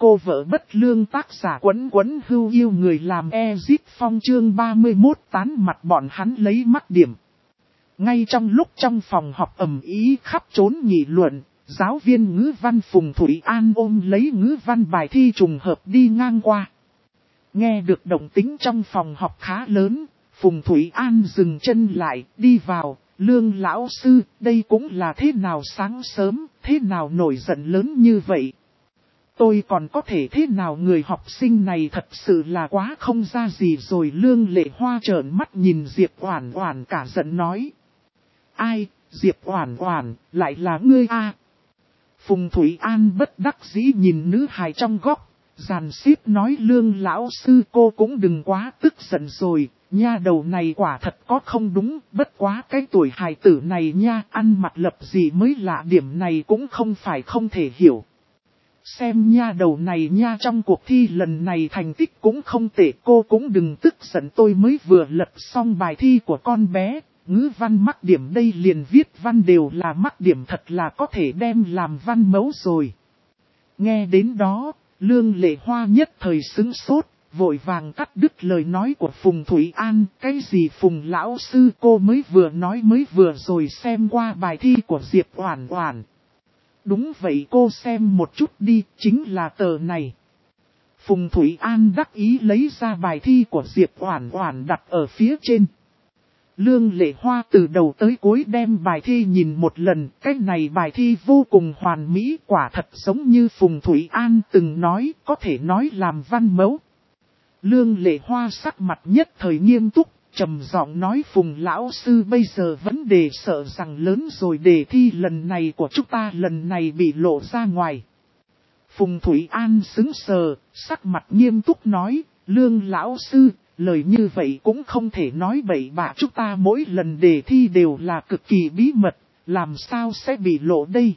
cô vợ bất lương tác giả Quấn Quấn Hưu yêu người làm Ezip Phong chương 31 tán mặt bọn hắn lấy mắc điểm. Ngay trong lúc trong phòng họp ầm ĩ khắp trốn nghị luận, giáo viên ngữ văn Phùng Thủy An ôm lấy ngữ văn bài thi trùng hợp đi ngang qua. Nghe được động tĩnh trong phòng họp khá lớn, Phùng Thủy An dừng chân lại, đi vào, Lương lão sư, đây cũng là thế nào sáng sớm, thế nào nổi giận lớn như vậy. Tôi còn có thể thế nào người học sinh này thật sự là quá không ra gì rồi. Lương Lệ Hoa trợn mắt nhìn Diệp Oản Oản cả giận nói. Ai, Diệp Oản Oản, lại là ngươi a? Phùng Thủy An bất đắc dĩ nhìn nữ hài trong góc, giàn xếp nói Lương lão sư cô cũng đừng quá tức giận rồi, nha đầu này quả thật có không đúng, bất quá cái tuổi hài tử này nha, ăn mặc lập gì mới lạ điểm này cũng không phải không thể hiểu. Xem nha đầu này nha trong cuộc thi lần này thành tích cũng không tệ cô cũng đừng tức giận tôi mới vừa lật xong bài thi của con bé, ngữ văn mắc điểm đây liền viết văn đều là mắc điểm thật là có thể đem làm văn mẫu rồi. Nghe đến đó, Lương Lệ Hoa nhất thời sững sốt, vội vàng cắt đứt lời nói của Phùng Thủy An, cái gì Phùng lão sư cô mới vừa nói mới vừa rồi xem qua bài thi của Diệp Oản Oản. Đúng vậy cô xem một chút đi, chính là tờ này. Phùng Thủy An đắc ý lấy ra bài thi của Diệp Oản Oản đặt ở phía trên. Lương Lệ Hoa từ đầu tới cuối đem bài thi nhìn một lần, cái này bài thi vô cùng hoàn mỹ quả thật giống như Phùng Thủy An từng nói, có thể nói làm văn mẫu. Lương Lệ Hoa sắc mặt nhất thời nghiêm túc, trầm giọng nói Phùng lão sư bây giờ vấn đề sợ rằng lớn rồi đề thi lần này của chúng ta lần này bị lộ ra ngoài. Phùng Thủy An sững sờ, sắc mặt nghiêm túc nói, Lương lão sư, lời như vậy cũng không thể nói bậy bạ chúng ta mỗi lần đề thi đều là cực kỳ bí mật, làm sao sẽ bị lộ đây.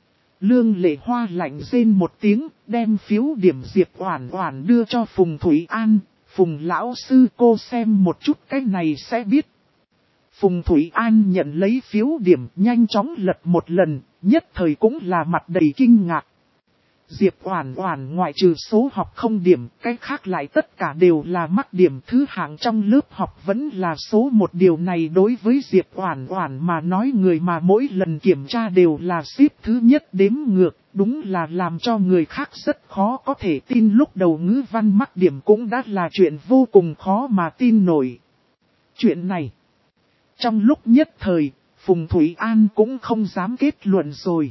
Lương Lệ Hoa lạnh rên một tiếng, đem phiếu điểm Diệp Oản Oản đưa cho Phùng Thủy An. Phùng lão sư cô xem một chút cái này sẽ biết. Phùng Thủy An nhận lấy phiếu điểm nhanh chóng lật một lần, nhất thời cũng là mặt đầy kinh ngạc. Diệp Oản Oản ngoại trừ số học không điểm, cái khác lại tất cả đều là mắc điểm thứ hạng trong lớp học vẫn là số một điều này đối với Diệp Oản Oản mà nói người mà mỗi lần kiểm tra đều là xếp thứ nhất đếm ngược, đúng là làm cho người khác rất khó có thể tin lúc đầu ngữ văn mắc điểm cũng đã là chuyện vô cùng khó mà tin nổi. Chuyện này, trong lúc nhất thời, Phùng Thủy An cũng không dám kết luận rồi.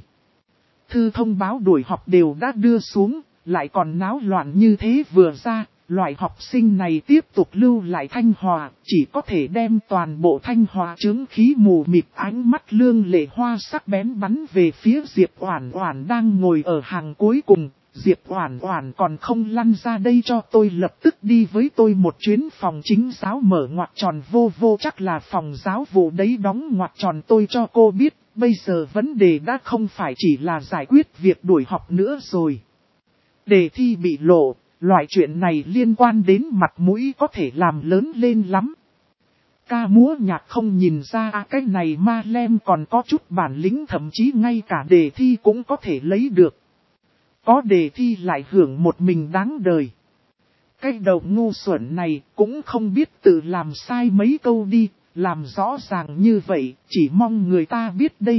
Thư thông báo đuổi học đều đã đưa xuống, lại còn náo loạn như thế vừa ra, loại học sinh này tiếp tục lưu lại Thanh Hòa, chỉ có thể đem toàn bộ Thanh Hòa chướng khí mù mịt. Ánh mắt Lương Lệ Hoa sắc bén bắn về phía Diệp Oản Oản đang ngồi ở hàng cuối cùng. Diệp Oản Oản còn không lăn ra đây cho tôi lập tức đi với tôi một chuyến phòng chính giáo mở ngoặc tròn vô vô chắc là phòng giáo vụ đấy đóng ngoặc tròn tôi cho cô biết. Bây giờ vấn đề đã không phải chỉ là giải quyết việc đuổi học nữa rồi. Đề thi bị lộ, loại chuyện này liên quan đến mặt mũi có thể làm lớn lên lắm. Ca múa nhạc không nhìn ra cái này ma lem còn có chút bản lĩnh thậm chí ngay cả đề thi cũng có thể lấy được. Có đề thi lại hưởng một mình đáng đời. Cái đầu ngu xuẩn này cũng không biết tự làm sai mấy câu đi. Làm rõ ràng như vậy, chỉ mong người ta biết đây.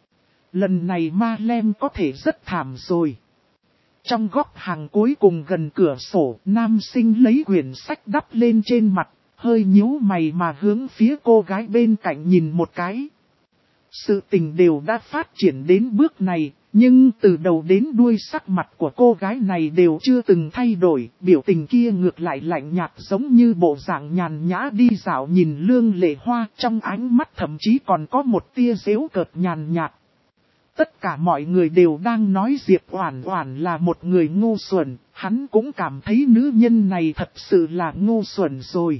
Lần này ma lem có thể rất thảm rồi. Trong góc hàng cuối cùng gần cửa sổ, nam sinh lấy quyển sách đắp lên trên mặt, hơi nhíu mày mà hướng phía cô gái bên cạnh nhìn một cái. Sự tình đều đã phát triển đến bước này, nhưng từ đầu đến đuôi sắc mặt của cô gái này đều chưa từng thay đổi, biểu tình kia ngược lại lạnh nhạt giống như bộ dạng nhàn nhã đi dạo nhìn Lương Lệ Hoa, trong ánh mắt thậm chí còn có một tia giễu cợt nhàn nhạt. Tất cả mọi người đều đang nói Diệp Oản Oản là một người ngu xuẩn, hắn cũng cảm thấy nữ nhân này thật sự là ngu xuẩn rồi.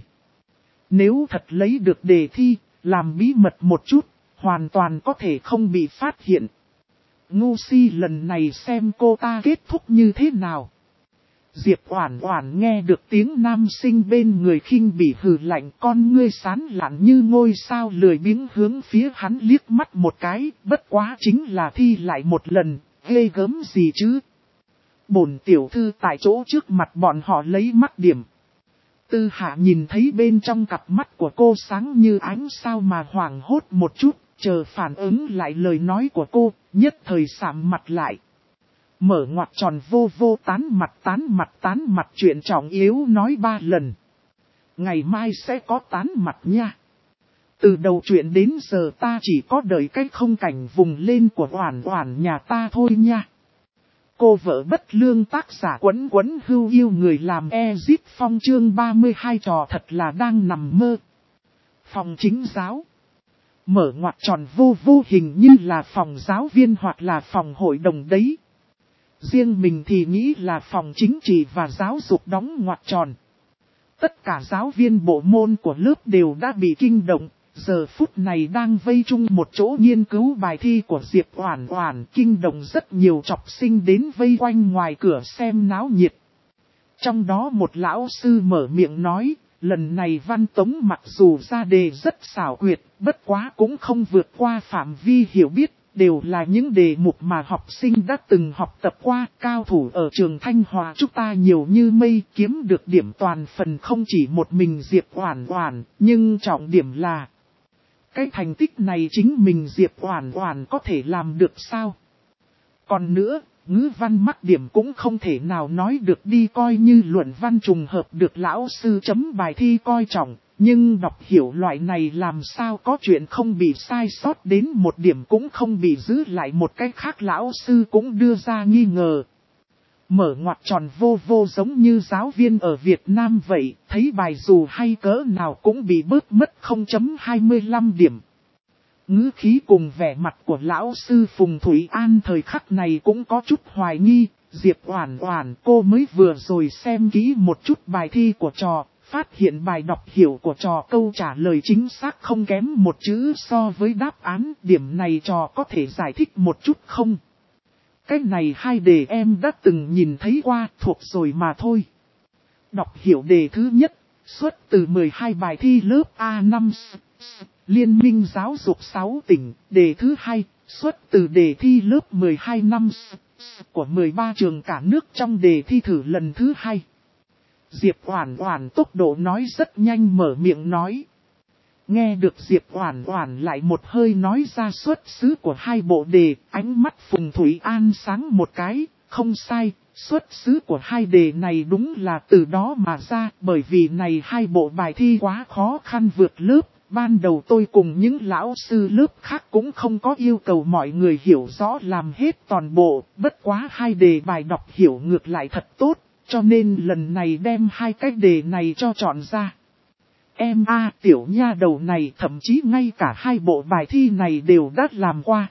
Nếu thật lấy được đề thi, làm bí mật một chút, hoàn toàn có thể không bị phát hiện. Ngu si lần này xem cô ta kết thúc như thế nào. Diệp Oản Oản nghe được tiếng nam sinh bên người khinh bỉ hừ lạnh, con ngươi sáng lạn như ngôi sao lười biếng hướng phía hắn liếc mắt một cái, bất quá chính là thi lại một lần, ghê gớm gì chứ. bổn tiểu thư tại chỗ trước mặt bọn họ lấy mắc điểm. Tư Hạ nhìn thấy bên trong cặp mắt của cô sáng như ánh sao mà hoảng hốt một chút, chờ phản ứng lại lời nói của cô, nhất thời sạm mặt lại. Mở ngoặc tròn vô vô tán mặt chuyện trọng yếu nói 3 lần. Ngày mai sẽ có tán mặt nha. Từ đầu chuyện đến giờ ta chỉ có đợi cái không cảnh vùng lên của Oản Oản nhà ta thôi nha. Cô vợ bất lương tác giả Quấn Quấn Hưu Yêu người làm Ezip Phong chương 32 trò thật là đang nằm mơ. Phòng chính giáo. Mở ngoặc tròn vô vô hình như là phòng giáo viên hoặc là phòng hội đồng đấy. Riêng mình thì nghĩ là phòng chính trị và giáo dục đóng ngoặc tròn. Tất cả giáo viên bộ môn của lớp đều đã bị kinh động. Giờ phút này đang vây chung một chỗ nghiên cứu bài thi của Diệp Oản Oản, kinh động rất nhiều học sinh đến vây quanh ngoài cửa xem náo nhiệt. Trong đó một lão sư mở miệng nói, lần này văn tống mặc dù ra đề rất xảo quyệt, bất quá cũng không vượt qua phạm vi hiểu biết, đều là những đề mục mà học sinh đã từng học tập qua. Cao thủ ở trường Thanh Hòa chúng ta nhiều như mây, kiếm được điểm toàn phần không chỉ một mình Diệp Oản Oản, nhưng trọng điểm là cái thành tích này chính mình Diệp Oản Oản có thể làm được sao? Còn nữa, ngữ văn mắc điểm cũng không thể nào nói được đi, coi như luận văn trùng hợp được lão sư chấm bài thi coi trọng, nhưng đọc hiểu loại này làm sao có chuyện không bị sai sót đến một điểm cũng không bị giữ lại một cách khác, lão sư cũng đưa ra nghi ngờ. Mở ngoặc tròn vô vô giống như giáo viên ở Việt Nam vậy, thấy bài dù hay cỡ nào cũng bị bớt mất 0.25 điểm. Ngữ khí cùng vẻ mặt của lão sư Phùng Thủy An thời khắc này cũng có chút hoài nghi. Diệp Oản Oản, cô mới vừa rồi xem kỹ một chút bài thi của trò, phát hiện bài đọc hiểu của trò câu trả lời chính xác không kém một chữ so với đáp án, điểm này trò có thể giải thích một chút không? Cái này 2 đề em đã từng nhìn thấy qua, thuộc rồi mà thôi. Đọc hiểu đề thứ nhất, xuất từ 12 bài thi lớp A5, Liên minh giáo dục 6 tỉnh. Đề thứ hai, xuất từ đề thi lớp 12 năm của 13 trường cả nước trong đề thi thử lần thứ 2. Diệp Oản Oản tốc độ nói rất nhanh, mở miệng nói. Nghe được Diệp Oản Oản lại một hơi nói ra xuất xứ của 2 bộ đề, ánh mắt Phùng Thủy An sáng một cái, không sai, xuất xứ của 2 đề này đúng là từ đó mà ra, bởi vì này 2 bộ bài thi quá khó khăn vượt lớp. Ban đầu tôi cùng những lão sư lớp khác cũng không có yêu cầu mọi người hiểu rõ làm hết toàn bộ, bất quá 2 đề bài đọc hiểu ngược lại thật tốt, cho nên lần này đem 2 cái đề này cho chọn ra. Em tiểu nha đầu này thậm chí ngay cả 2 bộ bài thi này đều đã làm qua.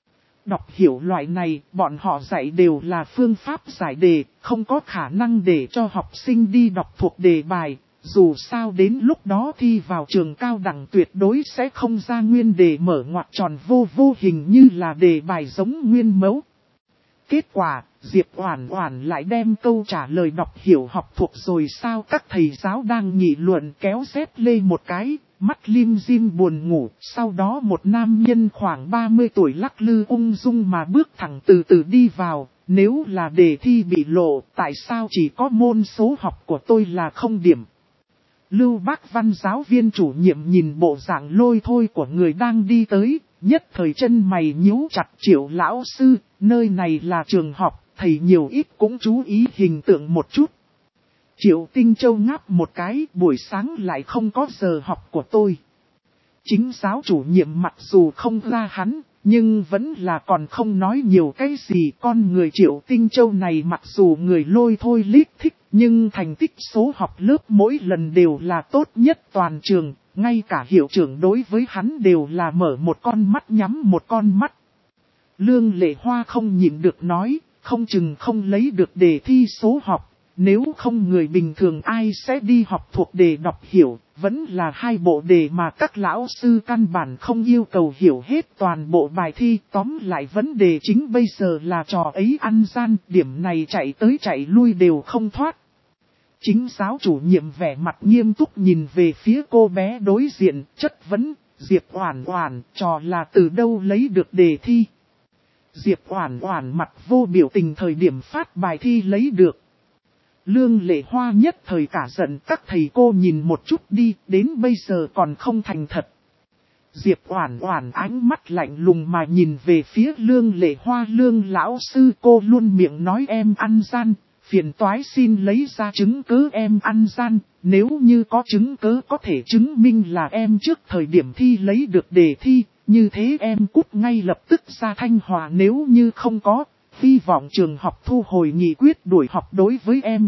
Đọc hiểu loại này, bọn họ dạy đều là phương pháp giải đề, không có khả năng để cho học sinh đi đọc thuộc đề bài. Dù sao đến lúc đó thi vào trường cao đẳng tuyệt đối sẽ không ra nguyên đề, mở ngoặc tròn vô vô hình như là đề bài giống nguyên mẫu. Kết quả, Diệp Oản Oản lại đem câu trả lời đọc hiểu học thuộc rồi sao? Các thầy giáo đang nghị luận kéo dép lê một cái, mắt lim dim buồn ngủ. Sau đó một nam nhân khoảng 30 tuổi lắc lư ung dung mà bước thẳng từ từ đi vào. Nếu là đề thi bị lộ, tại sao chỉ có môn số học của tôi là 0 điểm? Lưu Bác Văn giáo viên chủ nhiệm nhìn bộ dạng lôi thôi của người đang đi tới, nhất thời chân mày nhíu chặt. Triệu lão sư, nơi này là trường học, thầy nhiều ít cũng chú ý hình tượng một chút. Triệu Tinh Châu ngáp một cái, buổi sáng lại không có giờ học của tôi. Chính giáo chủ nhiệm mặc dù không ra hắn, nhưng vẫn là còn không nói nhiều cái gì. Con người Triệu Tinh Châu này mặc dù người lôi thôi lít thích, nhưng thành tích số học lớp mỗi lần đều là tốt nhất toàn trường. Ngay cả hiệu trưởng đối với hắn đều là mở một con mắt nhắm một con mắt. Lương Lệ Hoa không nhịn được nói, không chừng không lấy được đề thi số học. Nếu không người bình thường ai sẽ đi học thuộc đề đọc hiểu, vẫn là 2 bộ đề mà các lão sư căn bản không yêu cầu hiểu hết toàn bộ bài thi. Tóm lại vấn đề chính bây giờ là trò ấy ăn gian, điểm này chạy tới chạy lui đều không thoát. Chính giáo chủ nhiệm vẻ mặt nghiêm túc nhìn về phía cô bé đối diện, chất vấn, Diệp Oản Oản, trò là từ đâu lấy được đề thi? Diệp Oản Oản mặt vô biểu tình thời điểm phát bài thi lấy được. Lương Lệ Hoa nhất thời cả giận, các thầy cô nhìn một chút đi, đến bây giờ còn không thành thật. Diệp Oản Oản ánh mắt lạnh lùng mà nhìn về phía Lương Lệ Hoa. Lương lão sư, cô luôn miệng nói em ăn gian, phiền toái xin lấy ra chứng cứ em ăn gian, nếu như có chứng cứ có thể chứng minh là em trước thời điểm thi lấy được đề thi, như thế em cút ngay lập tức ra Thanh Hòa, nếu như không có, hy vọng trường học thu hồi nghị quyết đuổi học đối với em.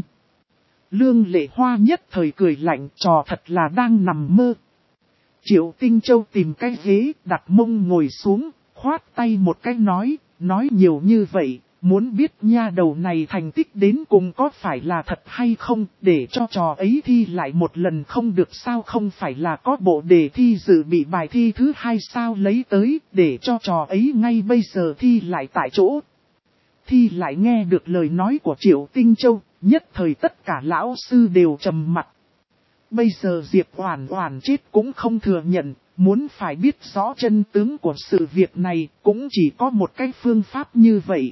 Lương Lệ Hoa nhất thời cười lạnh, trò thật là đang nằm mơ. Triệu Tinh Châu tìm cái ghế, đặt mông ngồi xuống, khoát tay một cái nói nhiều như vậy, muốn biết nha đầu này thành tích đến cùng có phải là thật hay không, để cho trò ấy thi lại một lần không được sao, không phải là có bộ đề thi dự bị bài thi thứ hai sao, lấy tới, để cho trò ấy ngay bây giờ thi lại tại chỗ. Thi lại nghe được lời nói của Triệu Tinh Châu, nhất thời tất cả lão sư đều trầm mặt. Bây giờ Diệp Oản Oản chết cũng không thừa nhận, muốn phải biết rõ chân tướng của sự việc này cũng chỉ có một cái phương pháp như vậy.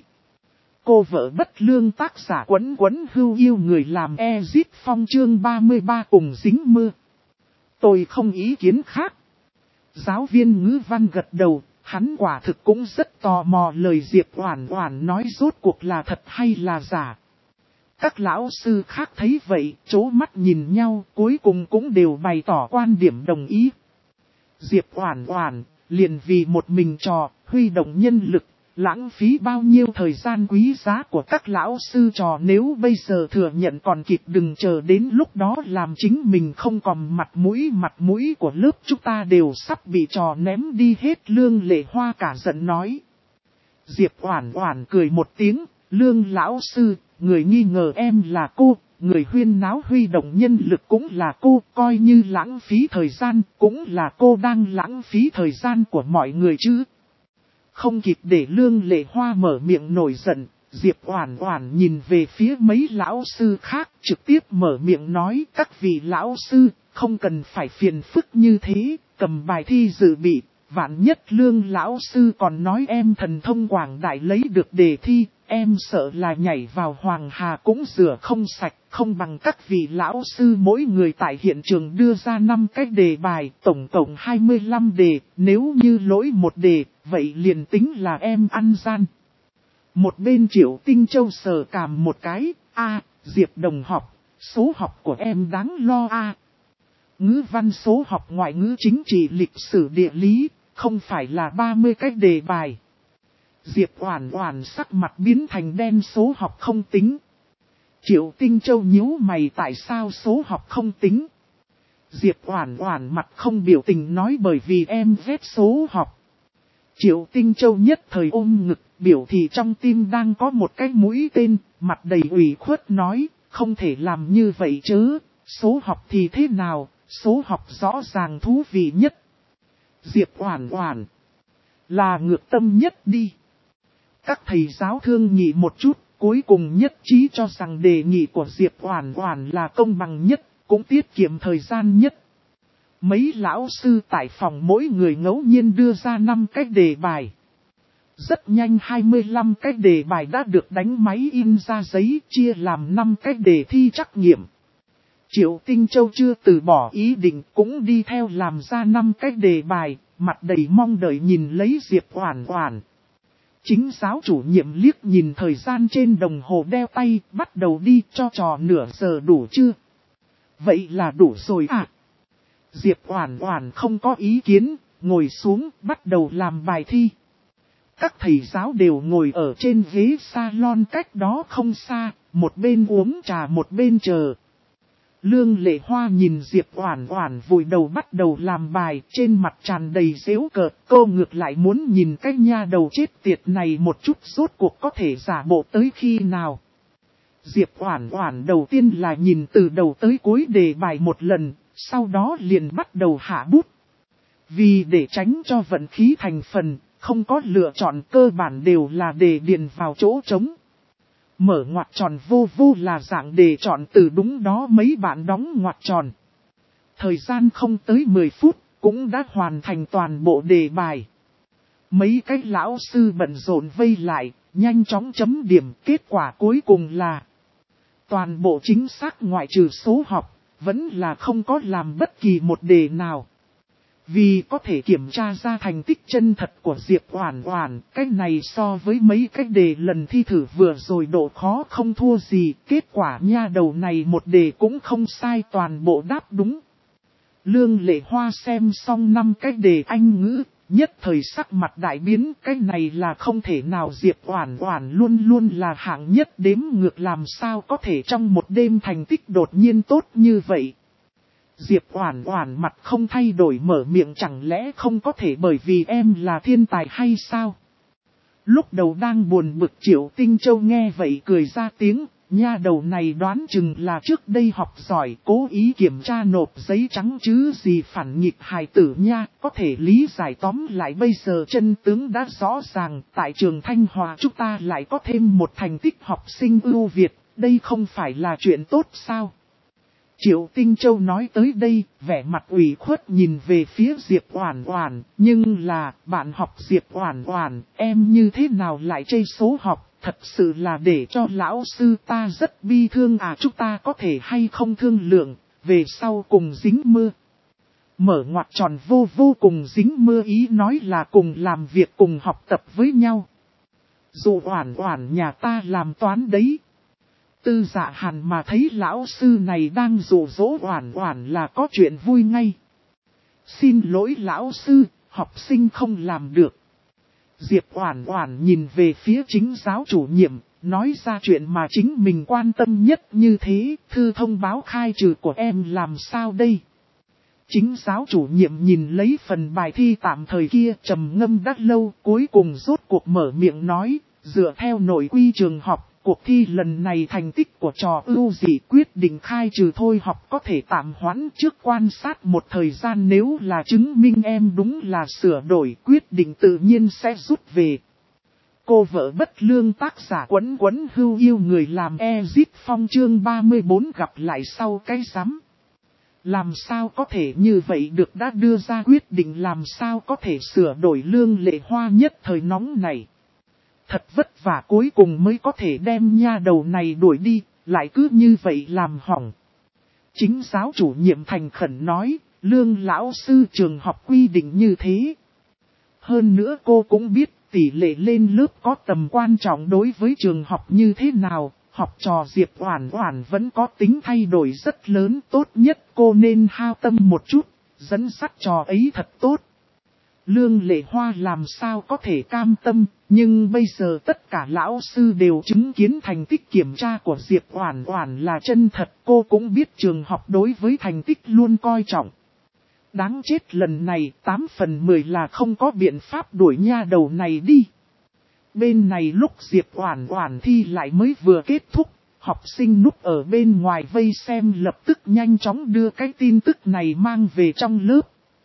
Cô vợ bất lương tác giả Quấn Quấn Hưu yêu người làm Ezit Phong chương 33 cùng dính mưa. Tôi không ý kiến khác. Giáo viên ngữ văn gật đầu, hắn quả thực cũng rất tò mò lời Diệp Oản Oản nói rốt cuộc là thật hay là giả. Các lão sư khác thấy vậy, chố mắt nhìn nhau, cuối cùng cũng đều bày tỏ quan điểm đồng ý. Diệp Oản Oản, liền vì một mình trò, huy động nhân lực, lãng phí bao nhiêu thời gian quý giá của các lão sư trò, nếu bây giờ thừa nhận còn kịp, đừng chờ đến lúc đó làm chính mình không còn mặt mũi của lớp chúng ta đều sắp bị trò ném đi hết. Lương Lệ Hoa cả giận nói. Diệp Oản Oản cười một tiếng, Lương lão sư, người nghi ngờ em là cô, người huyên náo huy động nhân lực cũng là cô, coi như lãng phí thời gian, cũng là cô đang lãng phí thời gian của mọi người chứ. Không kịp để Lương Lệ Hoa mở miệng nổi giận, Diệp Oản Oản nhìn về phía mấy lão sư khác, trực tiếp mở miệng nói, các vị lão sư, không cần phải phiền phức như thế, cầm bài thi dự bị, vạn nhất Lương lão sư còn nói em thần thông quảng đại lấy được đề thi, em sợ là nhảy vào Hoàng Hà cũng rửa không sạch, không bằng các vị lão sư mỗi người tại hiện trường đưa ra 5 cái đề bài, tổng cộng 25 đề, nếu như lỗi một đề, vậy liền tính là em ăn gian. Một bên Triệu Tinh Châu sờ cằm một cái, Diệp đồng học, số học của em đáng lo Ngữ văn, số học, ngoại ngữ, chính trị, lịch sử, địa lý, không phải là 30 cái đề bài. Diệp Oản Oản sắc mặt biến thành đen, số học không tính. Triệu Tinh Châu nhíu mày, tại sao số học không tính? Diệp Oản Oản mặt không biểu tình nói bởi vì em ghét số học. Triệu Tinh Châu nhất thời ôm ngực, biểu thị trong tim đang có một cái mũi tên, mặt đầy ủy khuất nói, không thể làm như vậy chứ, số học thì thế nào, số học rõ ràng thú vị nhất. Diệp Oản Oản, là ngược tâm nhất đi. Các thầy giáo thương nghị một chút, cuối cùng nhất trí cho rằng đề nghị của Diệp Oản Oản là công bằng nhất, cũng tiết kiệm thời gian nhất. Mấy lão sư tại phòng mỗi người ngẫu nhiên đưa ra 5 cái đề bài. Rất nhanh 25 cái đề bài đã được đánh máy in ra giấy, chia làm 5 cái đề thi trắc nghiệm. Triệu Tinh Châu chưa từ bỏ ý định, cũng đi theo làm ra 5 cái đề bài, mặt đầy mong đợi nhìn lấy Diệp Oản Oản. Chính giáo chủ nhiệm liếc nhìn thời gian trên đồng hồ đeo tay, bắt đầu đi, cho trò nửa giờ đủ chưa? Vậy là đủ rồi à? Diệp Oản Oản không có ý kiến, ngồi xuống, bắt đầu làm bài thi. Các thầy giáo đều ngồi ở trên ghế salon cách đó không xa, một bên uống trà một bên chờ. Lương Lệ Hoa nhìn Diệp Oản Oản vùi đầu bắt đầu làm bài, trên mặt tràn đầy giễu cợt, cô ngược lại muốn nhìn cái nha đầu chết tiệt này một chút, rốt cuộc có thể giả bộ tới khi nào. Diệp Oản Oản đầu tiên là nhìn từ đầu tới cuối đề bài một lần, sau đó liền bắt đầu hạ bút. Vì để tránh cho vận khí thành phần, không có lựa chọn, cơ bản đều là đề điền vào chỗ trống. Mở ngoặc tròn vô là dạng đề chọn từ đúng đó, mấy bạn đóng ngoặc tròn. Thời gian không tới 10 phút, cũng đã hoàn thành toàn bộ đề bài. Mấy cái lão sư bận rộn vây lại, nhanh chóng chấm điểm. Kết quả cuối cùng là toàn bộ chính xác ngoại trừ số học, vẫn là không có làm bất kỳ một đề nào. Vì có thể kiểm tra ra thành tích chân thật của Diệp Oản Oản, cái này so với mấy cái đề lần thi thử vừa rồi độ khó không thua gì, kết quả nha đầu này một đề cũng không sai, toàn bộ đáp đúng. Lương Lệ Hoa xem xong 5 cái đề Anh ngữ, nhất thời sắc mặt đại biến, cái này là không thể nào, Diệp Oản Oản luôn luôn là hạng nhất đếm ngược, làm sao có thể trong một đêm thành tích đột nhiên tốt như vậy. Diệp Oản Oản mặt không thay đổi mở miệng, chẳng lẽ không có thể bởi vì em là thiên tài hay sao? Lúc đầu đang buồn bực Triệu Tinh Châu nghe vậy cười ra tiếng, nha đầu này đoán chừng là trước đây học giỏi cố ý kiểm tra nộp giấy trắng chứ gì, phản nghịch hài tử nha, có thể lý giải. Tóm lại bây giờ chân tướng đã rõ ràng, tại trường Thanh Hòa chúng ta lại có thêm một thành tích học sinh ưu việt, đây không phải là chuyện tốt sao? Triệu Tinh Châu nói tới đây, vẻ mặt ủy khuất nhìn về phía Diệp Oản Oản, nhưng là, bạn học Diệp Oản Oản, em như thế nào lại chê số học, thật sự là để cho lão sư ta rất bi thương à, chúng ta có thể hay không thương lượng, về sau cùng dính mưa. Mở ngoặc tròn vô cùng dính mưa, ý nói là cùng làm việc cùng học tập với nhau. Dù Oản Oản nhà ta làm toán đấy. Tư Dạ Hàn mà thấy lão sư này đang dụ dỗ Oản Oản là có chuyện vui ngay. Xin lỗi lão sư, học sinh không làm được. Diệp Oản Oản nhìn về phía chính giáo chủ nhiệm, nói ra chuyện mà chính mình quan tâm nhất như thế, thư thông báo khai trừ của em làm sao đây? Chính giáo chủ nhiệm nhìn lấy phần bài thi tạm thời kia trầm ngâm đắt lâu, cuối cùng rốt cuộc mở miệng nói, dựa theo nội quy trường học, cuộc thi lần này thành tích của trò ưu dị, quyết định khai trừ thôi học, có thể tạm hoãn trước quan sát một thời gian, nếu là chứng minh em đúng là sửa đổi, quyết định tự nhiên sẽ rút về. Cô vợ bất lương tác giả Quấn Quấn Hưu yêu người làm Ezit Phong chương 34 gặp lại sau cái rắm. Làm sao có thể như vậy được, đã đưa ra quyết định làm sao có thể sửa đổi. Lương Lệ Hoa nhất thời nóng này. Thật vất vả cuối cùng mới có thể đem nha đầu này đuổi đi, lại cứ như vậy làm hỏng. Chính giáo chủ nhiệm thành khẩn nói, Lương lão sư trường học quy định như thế. Hơn nữa cô cũng biết tỷ lệ lên lớp có tầm quan trọng đối với trường học như thế nào, học trò Diệp Oản Oản vẫn có tính thay đổi rất lớn, tốt nhất cô nên hao tâm một chút, dẫn dắt trò ấy thật tốt. Lương Lệ Hoa làm sao có thể cam tâm, nhưng bây giờ tất cả lão sư đều chứng kiến thành tích kiểm tra của Diệp Oản Oản là chân thật, cô cũng biết trường học đối với thành tích luôn coi trọng. Đáng chết, lần này 8 phần 10 là không có biện pháp đuổi nha đầu này đi. Bên này lúc Diệp Oản Oản thi lại mới vừa kết thúc, học sinh núp ở bên ngoài vây xem lập tức nhanh chóng đưa cái tin tức này mang về trong lớp.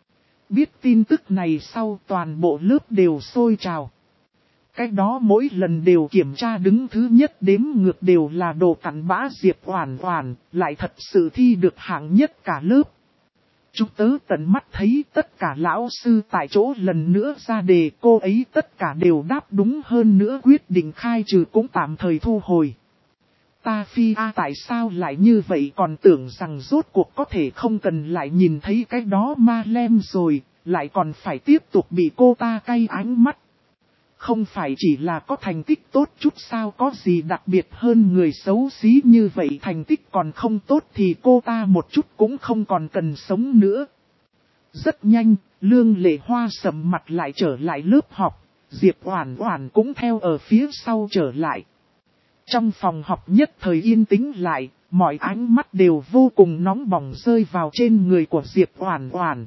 Biết tin tức này sau toàn bộ lớp đều sôi trào. Cái đó mỗi lần đều kiểm tra đứng thứ nhất đếm ngược đều là đồ cặn bã, Diệp Oản Oản lại thật sự thi được hạng nhất cả lớp. Chúng tớ tận mắt thấy tất cả lão sư tại chỗ lần nữa ra đề, cô ấy tất cả đều đáp đúng, hơn nữa quyết định khai trừ cũng tạm thời thu hồi. Ta phi tại sao lại như vậy, còn tưởng rằng rốt cuộc có thể không cần lại nhìn thấy cái đó ma lem rồi, lại còn phải tiếp tục bị cô ta cay ánh mắt. Không phải chỉ là có thành tích tốt chút sao, có gì đặc biệt hơn người xấu xí như vậy, thành tích còn không tốt thì cô ta một chút cũng không còn cần sống nữa. Rất nhanh, Lương Lệ Hoa sầm mặt lại trở lại lớp học, Diệp Oản Oản cũng theo ở phía sau trở lại. Trong phòng học nhất thời yên tĩnh lại, mọi ánh mắt đều vô cùng nóng bỏng rơi vào trên người của Diệp Oản Oản.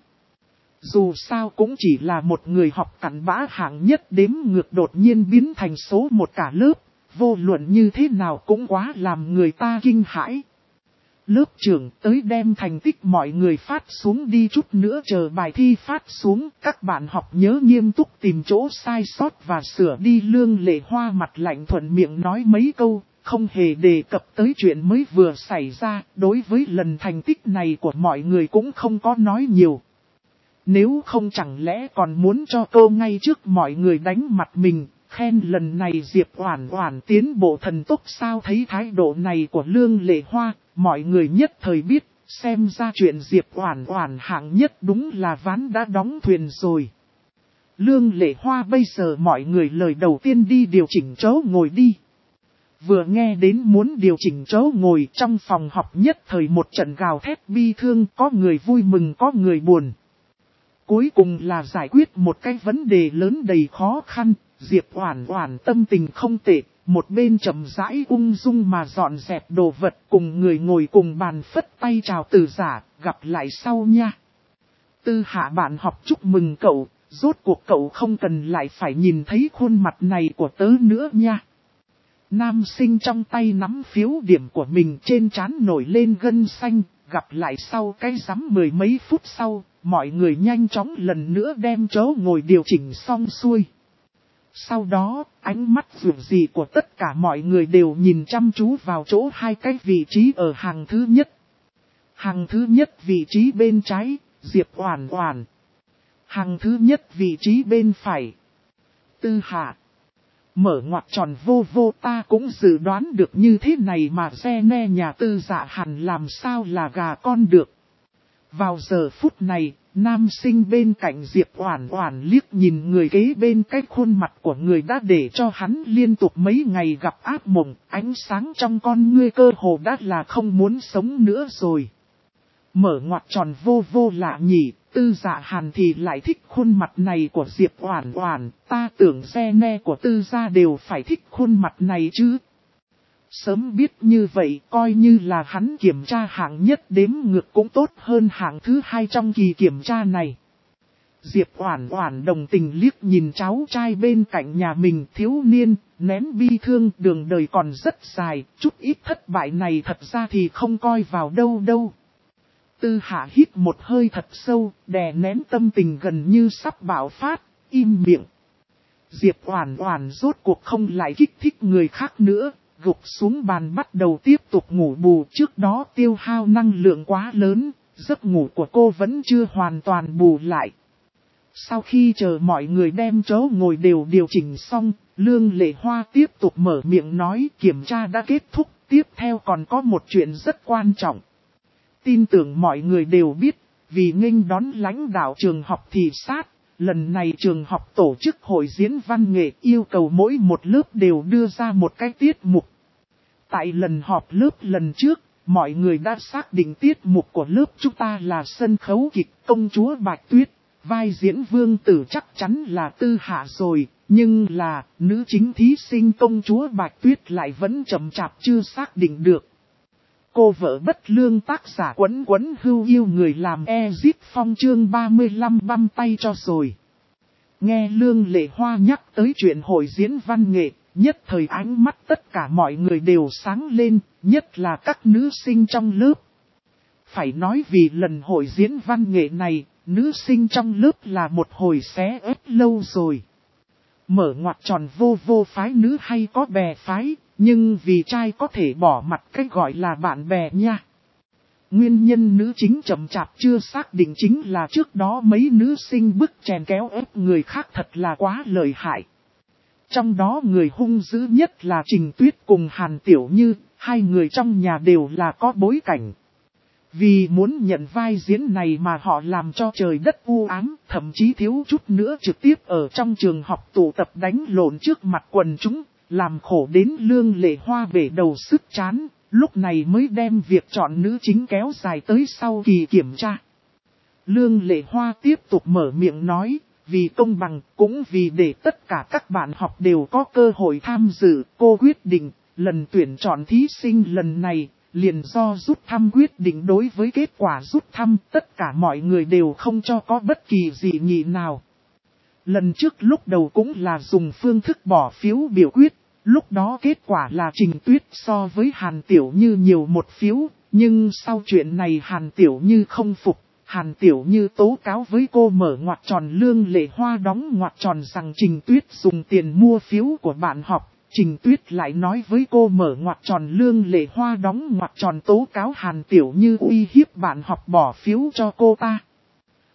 Dù sao cũng chỉ là một người học cặn bã hạng nhất đếm ngược đột nhiên biến thành số một cả lớp, vô luận như thế nào cũng quá làm người ta kinh hãi. Lớp trưởng tới đem thành tích mọi người phát xuống đi, chút nữa chờ bài thi phát xuống, các bạn học nhớ nghiêm túc tìm chỗ sai sót và sửa đi. Lương Lệ Hoa mặt lạnh thuận miệng nói mấy câu, không hề đề cập tới chuyện mới vừa xảy ra, đối với lần thành tích này của mọi người cũng không có nói nhiều. Nếu không chẳng lẽ còn muốn cho cô ngay trước mọi người đánh mặt mình, khen lần này Diệp Oản Oản tiến bộ thần tốc sao. Thấy thái độ này của Lương Lệ Hoa, mọi người nhất thời biết, xem ra chuyện Diệp Oản Oản hạng nhất đúng là ván đã đóng thuyền rồi. Lương Lệ Hoa bây giờ mọi người lời đầu tiên đi điều chỉnh chỗ ngồi đi. Vừa nghe đến muốn điều chỉnh chỗ ngồi trong phòng họp nhất thời một trận gào thét bi thương, có người vui mừng có người buồn. Cuối cùng là giải quyết một cái vấn đề lớn đầy khó khăn, Diệp Oản Oản tâm tình không tệ, một bên chậm rãi ung dung mà dọn dẹp đồ vật cùng người ngồi cùng bàn phất tay chào từ giả, gặp lại sau nha. Tư Hạ bạn học chúc mừng cậu, rốt cuộc cậu không cần lại phải nhìn thấy khuôn mặt này của tớ nữa nha. Nam sinh trong tay nắm phiếu điểm của mình trên trán nổi lên gân xanh, gặp lại sau cái rắm mười mấy phút sau, mọi người nhanh chóng lần nữa đem chỗ ngồi điều chỉnh xong xuôi. Sau đó, ánh mắt dường gì của tất cả mọi người đều nhìn chăm chú vào chỗ hai cái vị trí ở hàng thứ nhất. Hàng thứ nhất vị trí bên trái, Diệp Oản Oản. Hàng thứ nhất vị trí bên phải, Tư Hạ. Mở ngoặc tròn vô vô, ta cũng dự đoán được như thế này mà Gene nhà Tư Dạ hẳn làm sao là gà con được. Vào giờ phút này, nam sinh bên cạnh Diệp Oản Oản liếc nhìn người kế bên, cái khuôn mặt của người đã để cho hắn liên tục mấy ngày gặp ác mộng, ánh sáng trong con ngươi cơ hồ đã là không muốn sống nữa rồi. Mở ngoặc tròn vô vô lạ nhỉ, Tư Dạ Hàn thì lại thích khuôn mặt này của Diệp Oản Oản, ta tưởng Gene của Tư gia đều phải thích khuôn mặt này chứ. Sớm biết như vậy, coi như là hắn kiểm tra hạng nhất đếm ngược cũng tốt hơn hạng thứ hai trong kỳ kiểm tra này. Diệp Oản Oản đồng tình liếc nhìn cháu trai bên cạnh nhà mình, thiếu niên, nén bi thương, đường đời còn rất dài, chút ít thất bại này thật ra thì không coi vào đâu đâu. Tư Hạ hít một hơi thật sâu, đè nén tâm tình gần như sắp bạo phát, im miệng. Diệp Oản Oản rốt cuộc không lại kích thích người khác nữa, gục xuống bàn bắt đầu tiếp tục ngủ bù. Trước đó tiêu hao năng lượng quá lớn, giấc ngủ của cô vẫn chưa hoàn toàn bù lại. Sau khi chờ mọi người đem chỗ ngồi đều điều chỉnh xong, Lương Lệ Hoa tiếp tục mở miệng nói kiểm tra đã kết thúc, tiếp theo còn có một chuyện rất quan trọng. Tin tưởng mọi người đều biết, vì nghênh đón lãnh đạo trường học thị sát, lần này trường học tổ chức hội diễn văn nghệ, yêu cầu mỗi một lớp đều đưa ra một cái tiết mục. Tại lần họp lớp lần trước, mọi người đã xác định tiết mục của lớp chúng ta là sân khấu kịch Công chúa Bạch Tuyết. Vai diễn vương tử chắc chắn là Tư Hạ rồi, nhưng là nữ chính thí sinh Công chúa Bạch Tuyết lại vẫn chậm chạp chưa xác định được. Cô vợ bất lương tác giả Quấn Quấn Hưu yêu người làm Ezip Phong chương 35 băm tay cho rồi. Nghe Lương Lệ Hoa nhắc tới chuyện hội diễn văn nghệ, nhất thời ánh mắt tất cả mọi người đều sáng lên, nhất là các nữ sinh trong lớp. Phải nói vì lần hội diễn văn nghệ này, nữ sinh trong lớp là một hồi xé ép lâu rồi. Mở ngoặc tròn vô vô phái nữ hay có bè phái, nhưng vì trai có thể bỏ mặt cái gọi là bạn bè nha. Nguyên nhân nữ chính chậm chạp chưa xác định chính là trước đó mấy nữ sinh bức chèn kéo ép người khác thật là quá lợi hại. Trong đó người hung dữ nhất là Trình Tuyết cùng Hàn Tiểu Như, hai người trong nhà đều là có bối cảnh. Vì muốn nhận vai diễn này mà họ làm cho trời đất u ám, thậm chí thiếu chút nữa trực tiếp ở trong trường học tụ tập đánh lộn trước mặt quần chúng, làm khổ đến Lương Lệ Hoa bể đầu sức chán, lúc này mới đem việc chọn nữ chính kéo dài tới sau kỳ kiểm tra. Lương Lệ Hoa tiếp tục mở miệng nói, vì công bằng cũng vì để tất cả các bạn học đều có cơ hội tham dự, cô quyết định, lần tuyển chọn thí sinh lần này, liền do rút thăm quyết định. Đối với kết quả rút thăm, tất cả mọi người đều không cho có bất kỳ dị nghị nào. Lần trước lúc đầu cũng là dùng phương thức bỏ phiếu biểu quyết, lúc đó kết quả là Trình Tuyết so với Hàn Tiểu Như nhiều một phiếu, nhưng sau chuyện này Hàn Tiểu Như không phục, Hàn Tiểu Như tố cáo với cô mở ngoặc tròn Lương Lệ Hoa đóng ngoặc tròn rằng Trình Tuyết dùng tiền mua phiếu của bạn học. Trình Tuyết lại nói với cô mở ngoặc tròn Lương Lệ Hoa đóng ngoặc tròn tố cáo Hàn Tiểu Như uy hiếp bạn học bỏ phiếu cho cô ta.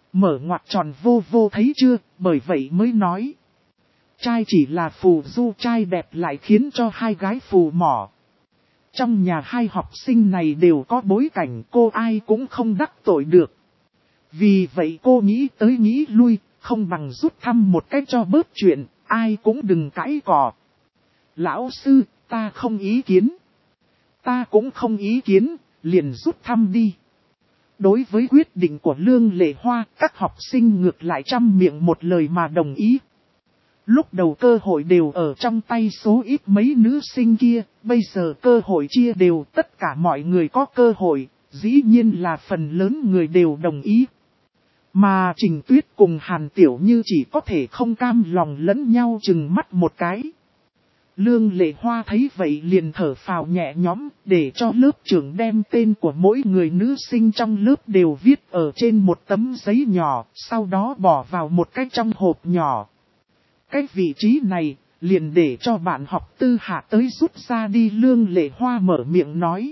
Mở ngoặc tròn vô vô thấy chưa, bởi vậy mới nói. Trai chỉ là phù du, trai đẹp lại khiến cho hai gái phù mỏ. Trong nhà hai học sinh này đều có bối cảnh, cô ai cũng không đắc tội được. Vì vậy cô nghĩ tới nghĩ lui, không bằng rút thăm một cách cho bớt chuyện, ai cũng đừng cãi cỏ. Lão sư, ta không ý kiến. Ta cũng không ý kiến, liền rút thăm đi. Đối với quyết định của Lương Lệ Hoa, các học sinh ngược lại trăm miệng một lời mà đồng ý. Lúc đầu cơ hội đều ở trong tay số ít mấy nữ sinh kia, bây giờ cơ hội chia đều, tất cả mọi người có cơ hội, dĩ nhiên là phần lớn người đều đồng ý. Mà Trình Tuyết cùng Hàn Tiểu Như chỉ có thể không cam lòng lẫn nhau chừng mắt một cái. Lương Lệ Hoa thấy vậy liền thở phào nhẹ nhõm, để cho lớp trưởng đem tên của mỗi người nữ sinh trong lớp đều viết ở trên một tấm giấy nhỏ, sau đó bỏ vào một cái trong hộp nhỏ. Cái vị trí này, liền để cho bạn học Tư Hạ tới rút ra đi. Lương Lệ Hoa mở miệng nói.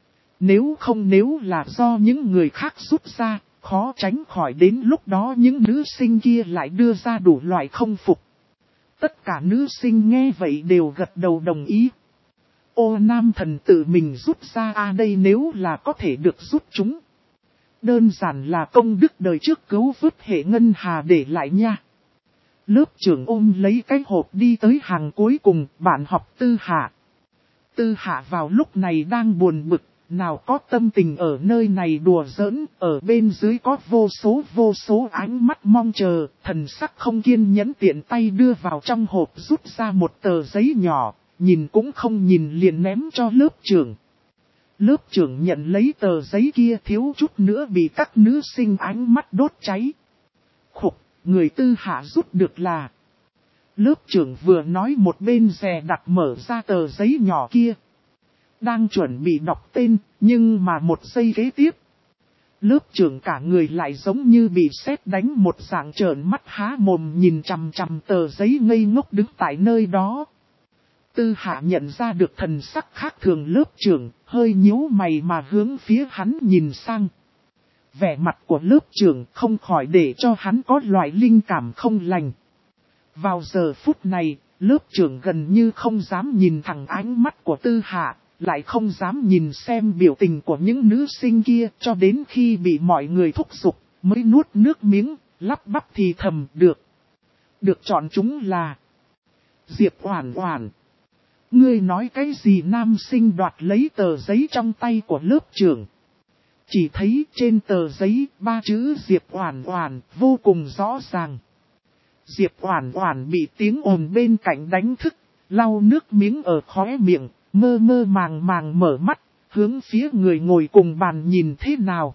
Nếu là do những người khác rút ra, khó tránh khỏi đến lúc đó những nữ sinh kia lại đưa ra đủ loại không phục. Tất cả nữ sinh nghe vậy đều gật đầu đồng ý. Ô nam thần tự mình rút ra đây nếu là có thể được rút chúng. Đơn giản là công đức đời trước cứu vớt hệ ngân hà để lại nha. Lớp trưởng ôm lấy cái hộp đi tới hàng cuối cùng, bạn học Tư Hạ. Tư Hạ vào lúc này đang buồn bực, nào có tâm tình ở nơi này đùa giỡn, ở bên dưới có vô số ánh mắt mong chờ, thần sắc không kiên nhẫn tiện tay đưa vào trong hộp rút ra một tờ giấy nhỏ, nhìn cũng không nhìn liền ném cho lớp trưởng. Lớp trưởng nhận lấy tờ giấy kia thiếu chút nữa bị các nữ sinh ánh mắt đốt cháy. Khục, người Tư Hạ rút được là. Lớp trưởng vừa nói một bên dè đặt mở ra tờ giấy nhỏ kia. Đang chuẩn bị đọc tên, nhưng mà một giây kế tiếp. Lớp trưởng cả người lại giống như bị sét đánh một dạng trợn mắt há mồm nhìn chằm chằm tờ giấy ngây ngốc đứng tại nơi đó. Tư Hạ nhận ra được thần sắc khác thường lớp trưởng, hơi nhíu mày mà hướng phía hắn nhìn sang. Vẻ mặt của lớp trưởng không khỏi để cho hắn có loại linh cảm không lành. Vào giờ phút này, lớp trưởng gần như không dám nhìn thẳng ánh mắt của Tư Hạ, lại không dám nhìn xem biểu tình của những nữ sinh kia cho đến khi bị mọi người thúc giục, mới nuốt nước miếng, lắp bắp thì thầm được. Được chọn chúng là Diệp Oản Oản. Ngươi nói cái gì? Nam sinh đoạt lấy tờ giấy trong tay của lớp trưởng. Chỉ thấy trên tờ giấy 3 chữ Diệp Oản Oản vô cùng rõ ràng. Diệp Oản Oản bị tiếng ồn bên cạnh đánh thức, lau nước miếng ở khóe miệng, mơ mơ màng màng mở mắt, hướng phía người ngồi cùng bàn nhìn thế nào.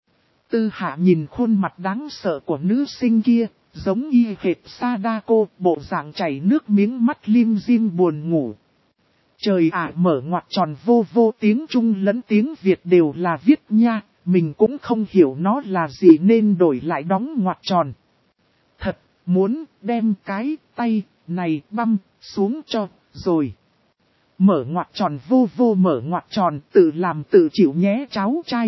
Tư Hạ nhìn khuôn mặt đáng sợ của nữ sinh kia, giống y hệt Sadako, bộ dạng chảy nước miếng mắt lim dim buồn ngủ. Trời ạ, mở ngoặc tròn vô vô tiếng Trung lẫn tiếng Việt đều là viết nha, mình cũng không hiểu nó là gì nên đổi lại đóng ngoặc tròn. Thật, muốn đem cái tay này băm xuống cho, rồi. Mở ngoặc tròn vô vô mở ngoặc tròn tự làm tự chịu nhé cháu trai.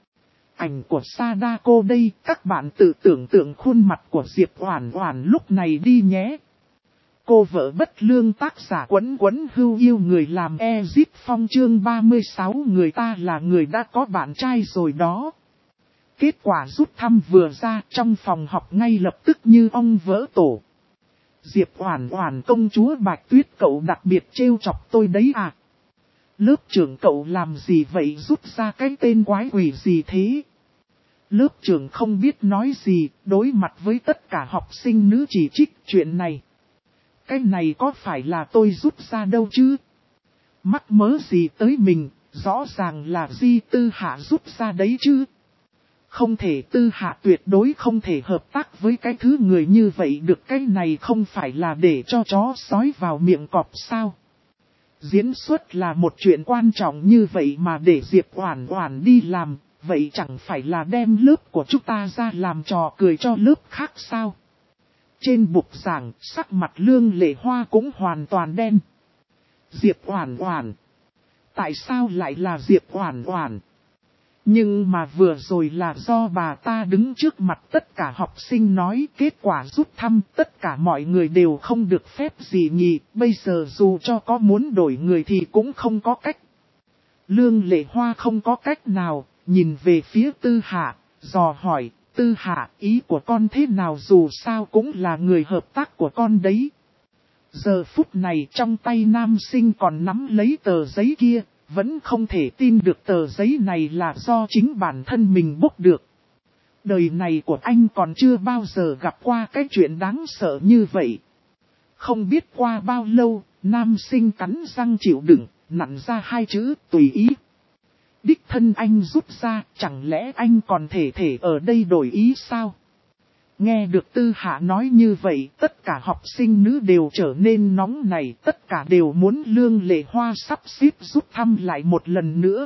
Ảnh của Sadako đây, các bạn tự tưởng tượng khuôn mặt của Diệp Oản Oản lúc này đi nhé. Cô vợ bất lương tác giả Quấn Quấn Hưu yêu người làm Ezip Phong chương 36 người ta là người đã có bạn trai rồi đó. Kết quả rút thăm vừa ra trong phòng học ngay lập tức như ong vỡ tổ. Diệp Oản Oản công chúa Bạch Tuyết cậu đặc biệt trêu chọc tôi đấy à. Lớp trưởng cậu làm gì vậy, rút ra cái tên quái quỷ gì thế? Lớp trưởng không biết nói gì, đối mặt với tất cả học sinh nữ chỉ trích chuyện này. Cái này có phải là tôi rút ra đâu chứ? Mắc mớ gì tới mình, rõ ràng là Di Tư Hạ rút ra đấy chứ. Không thể, Tư Hạ tuyệt đối không thể hợp tác với cái thứ người như vậy được, cái này không phải là để cho chó sói vào miệng cọp sao. Diễn xuất là một chuyện quan trọng như vậy mà để Diệp Oản Oản đi làm, vậy chẳng phải là đem lớp của chúng ta ra làm trò cười cho lớp khác sao? Trên bục giảng, sắc mặt Lương Lệ Hoa cũng hoàn toàn đen. Diệp Oản Oản. Tại sao lại là Diệp Oản Oản? Nhưng mà vừa rồi là do bà ta đứng trước mặt tất cả học sinh nói kết quả rút thăm tất cả mọi người đều không được phép gì nhỉ, bây giờ dù cho có muốn đổi người thì cũng không có cách. Lương Lệ Hoa không có cách nào, nhìn về phía Tư Hạ, dò hỏi, Tư Hạ ý của con thế nào dù sao cũng là người hợp tác của con đấy. Giờ phút này trong tay nam sinh còn nắm lấy tờ giấy kia, vẫn không thể tin được tờ giấy này là do chính bản thân mình bốc được. Đời này của anh còn chưa bao giờ gặp qua cái chuyện đáng sợ như vậy. Không biết qua bao lâu, nam sinh cắn răng chịu đựng, nặn ra hai chữ tùy ý. Đích thân anh rút ra, chẳng lẽ anh còn thể ở đây đổi ý sao? Nghe được Tư Hạ nói như vậy, tất cả học sinh nữ đều trở nên nóng nảy, tất cả đều muốn Lương Lệ Hoa sắp xếp rút thăm lại một lần nữa.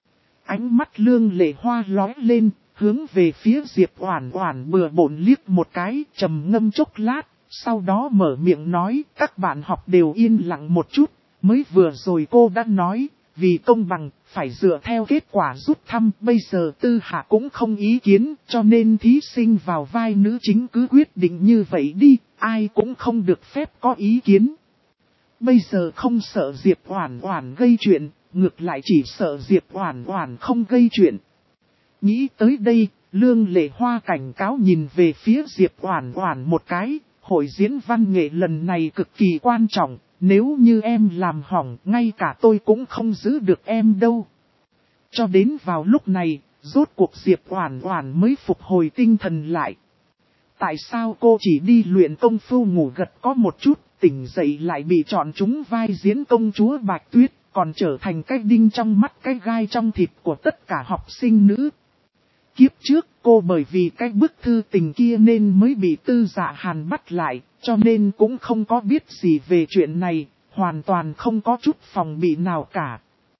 Ánh mắt Lương Lệ Hoa lóe lên, hướng về phía Diệp Oản Oản bừa bộn liếc một cái, trầm ngâm chốc lát, sau đó mở miệng nói, các bạn học đều yên lặng một chút, mới vừa rồi cô đã nói, vì công bằng, phải dựa theo kết quả rút thăm, bây giờ Tư Hạ cũng không ý kiến, cho nên thí sinh vào vai nữ chính cứ quyết định như vậy đi, ai cũng không được phép có ý kiến. Bây giờ không sợ Diệp Oản Oản gây chuyện, ngược lại chỉ sợ Diệp Oản Oản không gây chuyện. Nghĩ tới đây, Lương Lệ Hoa cảnh cáo nhìn về phía Diệp Oản Oản một cái, hội diễn văn nghệ lần này cực kỳ quan trọng. Nếu như em làm hỏng, ngay cả tôi cũng không giữ được em đâu. Cho đến vào lúc này, rốt cuộc Diệp Oản Oản mới phục hồi tinh thần lại. Tại sao cô chỉ đi luyện công phu ngủ gật có một chút, tỉnh dậy lại bị chọn trúng vai diễn công chúa Bạch Tuyết, còn trở thành cái đinh trong mắt cái gai trong thịt của tất cả học sinh nữ. Kiếp trước cô bởi vì cái bức thư tình kia nên mới bị Tư Dạ Hàn bắt lại, cho nên cũng không có biết gì về chuyện này, hoàn toàn không có chút phòng bị nào cả.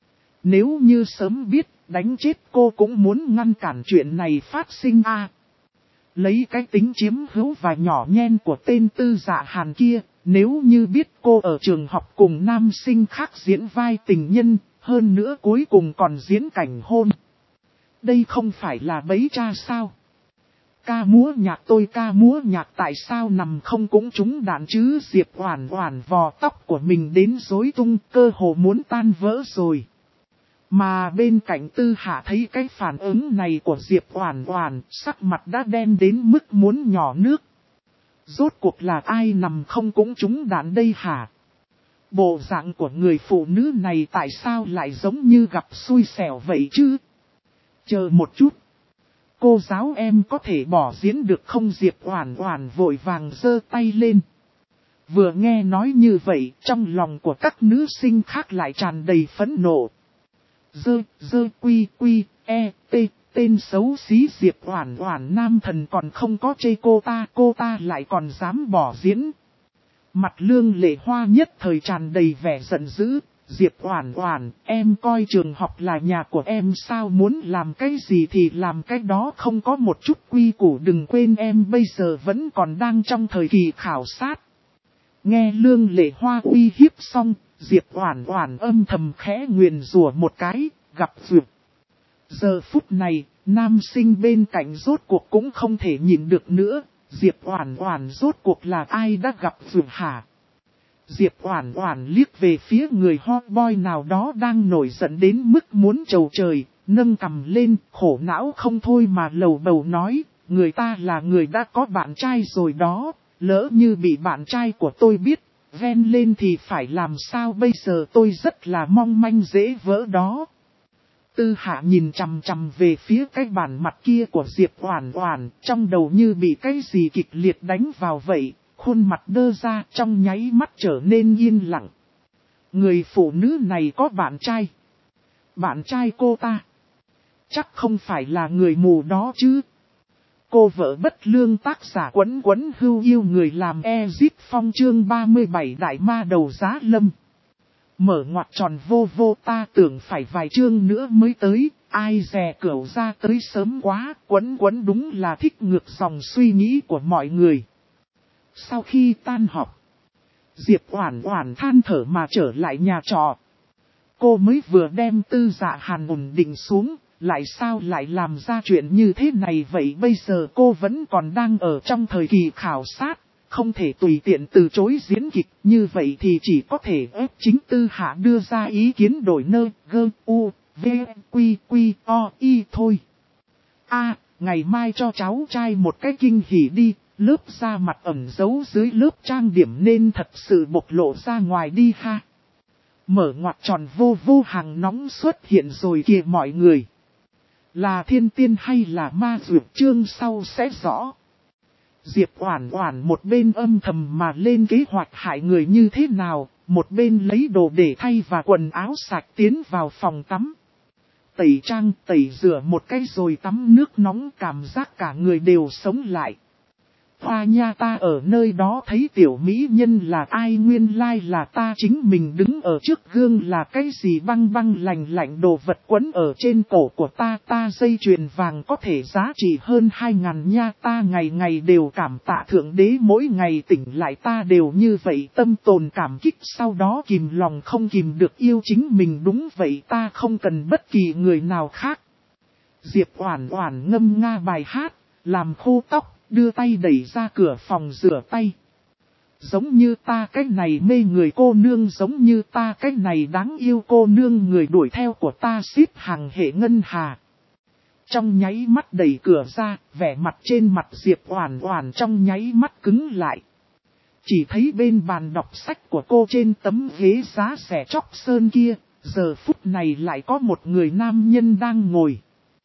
Nếu như sớm biết, đánh chết cô cũng muốn ngăn cản chuyện này phát sinh a. Lấy cái tính chiếm hữu và nhỏ nhen của tên Tư Dạ Hàn kia, nếu như biết cô ở trường học cùng nam sinh khác diễn vai tình nhân, hơn nữa cuối cùng còn diễn cảnh hôn. Đây không phải là bẫy cha sao? Ca múa nhạc tôi ca múa nhạc tại sao nằm không cũng trúng đạn chứ? Diệp Oản Oản vò tóc của mình đến rối tung, cơ hồ muốn tan vỡ rồi. Mà bên cạnh Tư Hạ thấy cái phản ứng này của Diệp Oản Oản, sắc mặt đã đen đến mức muốn nhỏ nước. Rốt cuộc là ai nằm không cũng trúng đạn đây hả? Bộ dạng của người phụ nữ này tại sao lại giống như gặp xui xẻo vậy chứ? Chờ một chút. Cô giáo em có thể bỏ diễn được không? Diệp Oản Oản vội vàng giơ tay lên. Vừa nghe nói như vậy, trong lòng của các nữ sinh khác lại tràn đầy phẫn nộ. Tên xấu xí Diệp Oản Oản nam thần còn không có chê cô ta lại còn dám bỏ diễn. Mặt Lương Lệ Hoa nhất thời tràn đầy vẻ giận dữ. Diệp Oản Oản, em coi trường học là nhà của em sao, muốn làm cái gì thì làm cái đó, không có một chút quy củ. Đừng quên em bây giờ vẫn còn đang trong thời kỳ khảo sát. Nghe Lương Lệ Hoa uy hiếp xong, Diệp Oản Oản âm thầm khẽ nguyền rủa một cái, gặp duyệt. Giờ phút này, nam sinh bên cạnh rốt cuộc cũng không thể nhìn được nữa, Diệp Oản Oản rốt cuộc là ai đã gặp duyệt hả? Diệp Oản Oản liếc về phía người hot boy nào đó đang nổi giận đến mức muốn trầu trời, nâng cằm lên, khổ não không thôi mà lầu bầu nói, người ta là người đã có bạn trai rồi đó, lỡ như bị bạn trai của tôi biết, ven lên thì phải làm sao bây giờ, tôi rất là mong manh dễ vỡ đó. Tư Hạ nhìn chằm chằm về phía cái bản mặt kia của Diệp Oản Oản, trong đầu như bị cái gì kịch liệt đánh vào vậy. Khuôn mặt đơ ra trong nháy mắt trở nên yên lặng. Người phụ nữ này có bạn trai. Bạn trai cô ta. Chắc không phải là người mù đó chứ. Cô vợ bất lương tác giả Quấn Quấn Hưu yêu người làm Ezip Phong chương 37 Đại Ma Đầu Giá Lâm. Mở ngoặc tròn vô vô, ta tưởng phải vài chương nữa mới tới, ai dè cửu ra tới sớm quá. Quấn Quấn đúng là thích ngược dòng suy nghĩ của mọi người. Sau khi tan học, Diệp Oản Oản than thở mà trở lại nhà trọ. Cô mới vừa đem Tư Dạ Hàn ổn định xuống, lại sao lại làm ra chuyện như thế này vậy? Bây giờ cô vẫn còn đang ở trong thời kỳ khảo sát, không thể tùy tiện từ chối diễn kịch, như vậy thì chỉ có thể ép chính Tư Hạ đưa ra ý kiến đổi nơi gơ u v quy quy o y thôi. Ngày mai cho cháu trai một cái kinh hỉ đi, lớp da mặt ẩn giấu dưới lớp trang điểm nên thật sự bộc lộ ra ngoài đi ha. Mở ngoặc tròn vô vô hàng nóng xuất hiện rồi kìa mọi người. Là thiên tiên hay là ma dược chương sau sẽ rõ. Diệp Oản Oản một bên âm thầm mà lên kế hoạch hại người như thế nào, một bên lấy đồ để thay và quần áo sạch tiến vào phòng tắm. Tẩy trang tẩy rửa một cái rồi tắm nước nóng, cảm giác cả người đều sống lại. Hoa nha, ta ở nơi đó thấy tiểu mỹ nhân là ai? Nguyên lai là ta chính mình đứng ở trước gương. Là cái gì băng băng lạnh lạnh đồ vật quấn ở trên cổ của ta? Ta dây chuyền vàng có thể giá trị hơn 2.000 nha. Ta ngày ngày đều cảm tạ Thượng Đế, mỗi ngày tỉnh lại ta đều như vậy tâm tồn cảm kích, sau đó kìm lòng không kìm được yêu chính mình. Đúng vậy, ta không cần bất kỳ người nào khác. Diệp Oản Oản ngâm nga bài hát, làm khô tóc, đưa tay đẩy ra cửa phòng rửa tay. Giống như ta cái này mê người cô nương, giống như ta cái này đáng yêu cô nương, người đuổi theo của ta xếp hàng hệ ngân hà. Trong nháy mắt đẩy cửa ra, vẻ mặt trên mặt Diệp Oản Oản trong nháy mắt cứng lại. Chỉ thấy bên bàn đọc sách của cô trên tấm ghế giá rẻ chóc sơn kia, giờ phút này lại có một người nam nhân đang ngồi.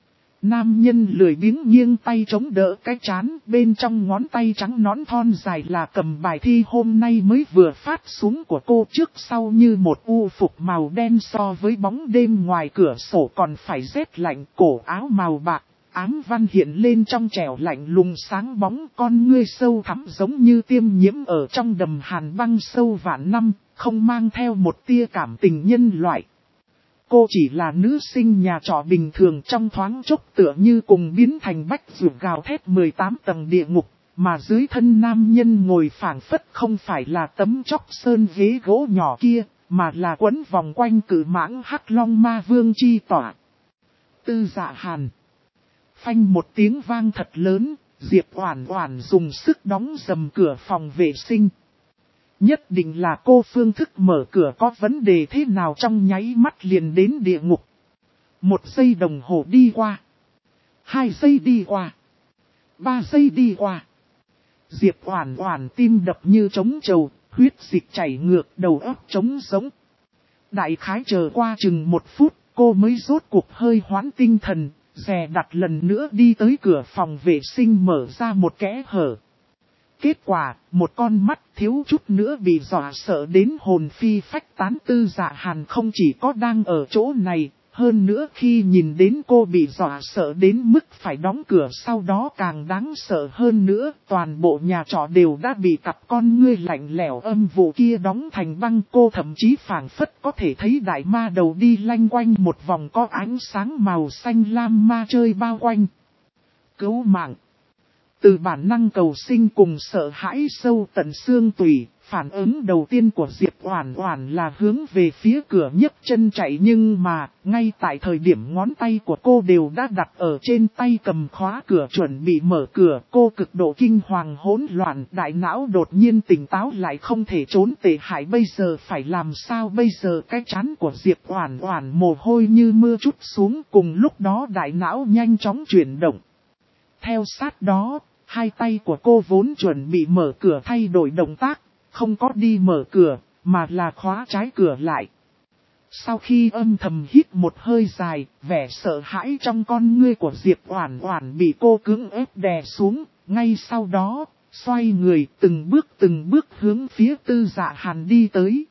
Nam nhân lười biếng nghiêng tay chống đỡ cái trán, bên trong ngón tay trắng nõn thon dài là cầm bài thi hôm nay mới vừa phát xuống của cô, trước sau như một u phục màu đen, so với bóng đêm ngoài cửa sổ còn phải rét lạnh. Cổ áo màu bạc, ám văn hiện lên trong trẻo lạnh lùng sáng bóng, con ngươi sâu thẳm giống như tiêm nhiễm ở trong đầm hàn băng sâu vạn năm, không mang theo một tia cảm tình nhân loại. Cô chỉ là nữ sinh nhà trọ bình thường, trong thoáng chốc tựa như cùng biến thành bách ruột gào thét 18 tầng địa ngục, mà dưới thân nam nhân ngồi phảng phất không phải là tấm chóc sơn ghế gỗ nhỏ kia, mà là quấn vòng quanh cự mãng hắc long ma vương chi tỏa. Tư Dạ Hàn. Phanh một tiếng vang thật lớn, Diệp Oản Oản dùng sức đóng rầm cửa phòng vệ sinh. Nhất định là cô phương thức mở cửa có vấn đề thế nào, trong nháy mắt liền đến địa ngục. 1 giây đồng hồ đi qua. 2 giây đi qua. 3 giây đi qua. Diệp Oản Oản tim đập như trống trầu, huyết dịch chảy ngược, đầu óc trống rỗng. Đại khái chờ qua chừng 1 phút, cô mới rốt cuộc hơi hoãn tinh thần, dè đặt lần nữa đi tới cửa phòng vệ sinh, mở ra một kẽ hở. Kết quả, một con mắt thiếu chút nữa bị dọa sợ đến hồn phi phách tán. Tư Dạ Hàn không chỉ có đang ở chỗ này, hơn nữa khi nhìn đến cô bị dọa sợ đến mức phải đóng cửa, sau đó càng đáng sợ hơn nữa, toàn bộ nhà trọ đều đã bị cặp con ngươi lạnh lẽo âm vụ kia đóng thành băng. Cô thậm chí phảng phất có thể thấy đại ma đầu đi lanh quanh một vòng có ánh sáng màu xanh lam ma chơi bao quanh. Cứu mạng! Từ bản năng cầu sinh cùng sợ hãi sâu tận xương tủy, phản ứng đầu tiên của Diệp Oản Oản là hướng về phía cửa nhấc chân chạy, nhưng mà, ngay tại thời điểm ngón tay của cô đều đã đặt ở trên tay cầm khóa cửa chuẩn bị mở cửa, cô cực độ kinh hoàng hỗn loạn, đại não đột nhiên tỉnh táo lại, không thể trốn tệ hại, bây giờ phải làm sao bây giờ? Cái trán của Diệp Oản Oản mồ hôi như mưa trút xuống, cùng lúc đó đại não nhanh chóng chuyển động. Theo sát đó, hai tay của cô vốn chuẩn bị mở cửa thay đổi động tác, không có đi mở cửa, mà là khóa trái cửa lại. Sau khi âm thầm hít một hơi dài, vẻ sợ hãi trong con ngươi của Diệp Oản Oản bị cô cưỡng ép đè xuống, ngay sau đó, xoay người từng bước hướng phía Tư Dạ Hàn đi tới.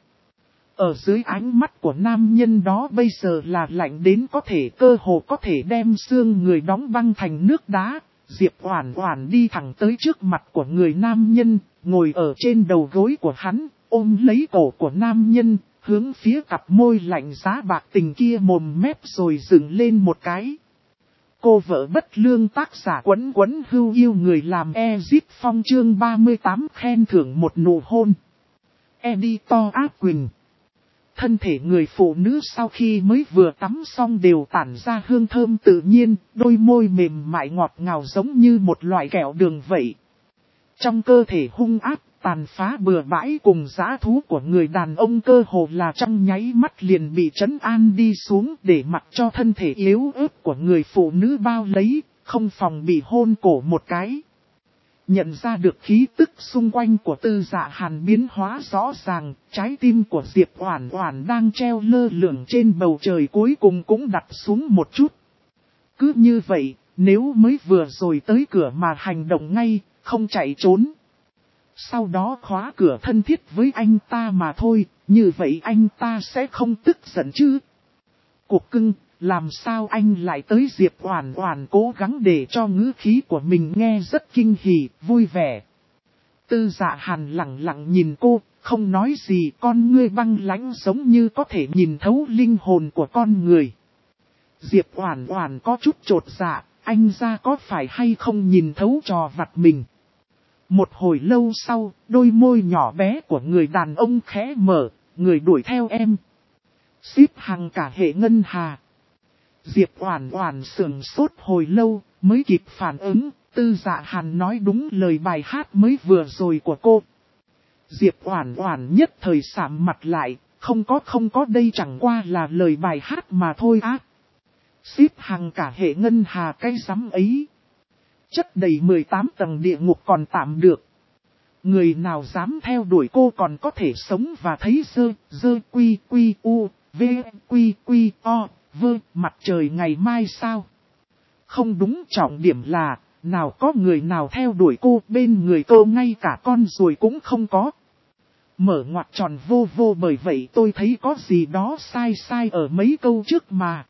Ở dưới ánh mắt của nam nhân đó bây giờ là lạnh đến có thể cơ hồ có thể đem xương người đóng băng thành nước đá. Diệp Oản Oản đi thẳng tới trước mặt của người nam nhân, ngồi ở trên đầu gối của hắn, ôm lấy cổ của nam nhân, hướng phía cặp môi lạnh giá bạc tình kia mồm mép rồi dựng lên một cái. Cô vợ bất lương tác giả Quấn Quấn Hưu yêu người làm Ezit Phong chương 38 khen thưởng một nụ hôn. Editor Áp Quỳnh. Thân thể người phụ nữ sau khi mới vừa tắm xong đều tản ra hương thơm tự nhiên, đôi môi mềm mại ngọt ngào giống như một loại kẹo đường vậy. Trong cơ thể hung ác, tàn phá bừa bãi cùng dã thú của người đàn ông cơ hồ là trong nháy mắt liền bị trấn an đi xuống để mặc cho thân thể yếu ớt của người phụ nữ bao lấy, không phòng bị hôn cổ một cái. Nhận ra được khí tức xung quanh của Tư Dạ Hàn biến hóa rõ ràng, trái tim của Diệp Oản Oản đang treo lơ lửng trên bầu trời cuối cùng cũng đặt xuống một chút. Cứ như vậy, nếu mới vừa rồi tới cửa mà hành động ngay, không chạy trốn. Sau đó khóa cửa thân thiết với anh ta mà thôi, như vậy anh ta sẽ không tức giận chứ. Cục cưng, làm sao anh lại tới? Diệp Oản Oản cố gắng để cho ngữ khí của mình nghe rất kinh hỉ, vui vẻ. Tư Dạ Hàn lặng lặng nhìn cô, không nói gì, con ngươi băng lãnh giống như có thể nhìn thấu linh hồn của con người. Diệp Oản Oản có chút chột dạ, anh ra có phải hay không nhìn thấu trò vặt mình. Một hồi lâu sau, đôi môi nhỏ bé của người đàn ông khẽ mở, người đuổi theo em. Ship hàng cả hệ ngân hà. Diệp Oản Oản sững sốt hồi lâu, mới kịp phản ứng, Tư Dạ Hàn nói đúng lời bài hát mới vừa rồi của cô. Diệp Oản Oản nhất thời sạm mặt lại, không có đây chẳng qua là lời bài hát mà thôi á. Ship hàng cả hệ ngân hà cái rắm ấy. Chất đầy 18 tầng địa ngục còn tạm được. Người nào dám theo đuổi cô còn có thể sống và thấy dơ quy u, v quy o, vơ mặt trời ngày mai sao? Không đúng, trọng điểm là, nào có người nào theo đuổi cô, bên người cô ngay cả con ruồi cũng không có. Mở ngoặc tròn vô bởi vậy tôi thấy có gì đó sai ở mấy câu trước mà.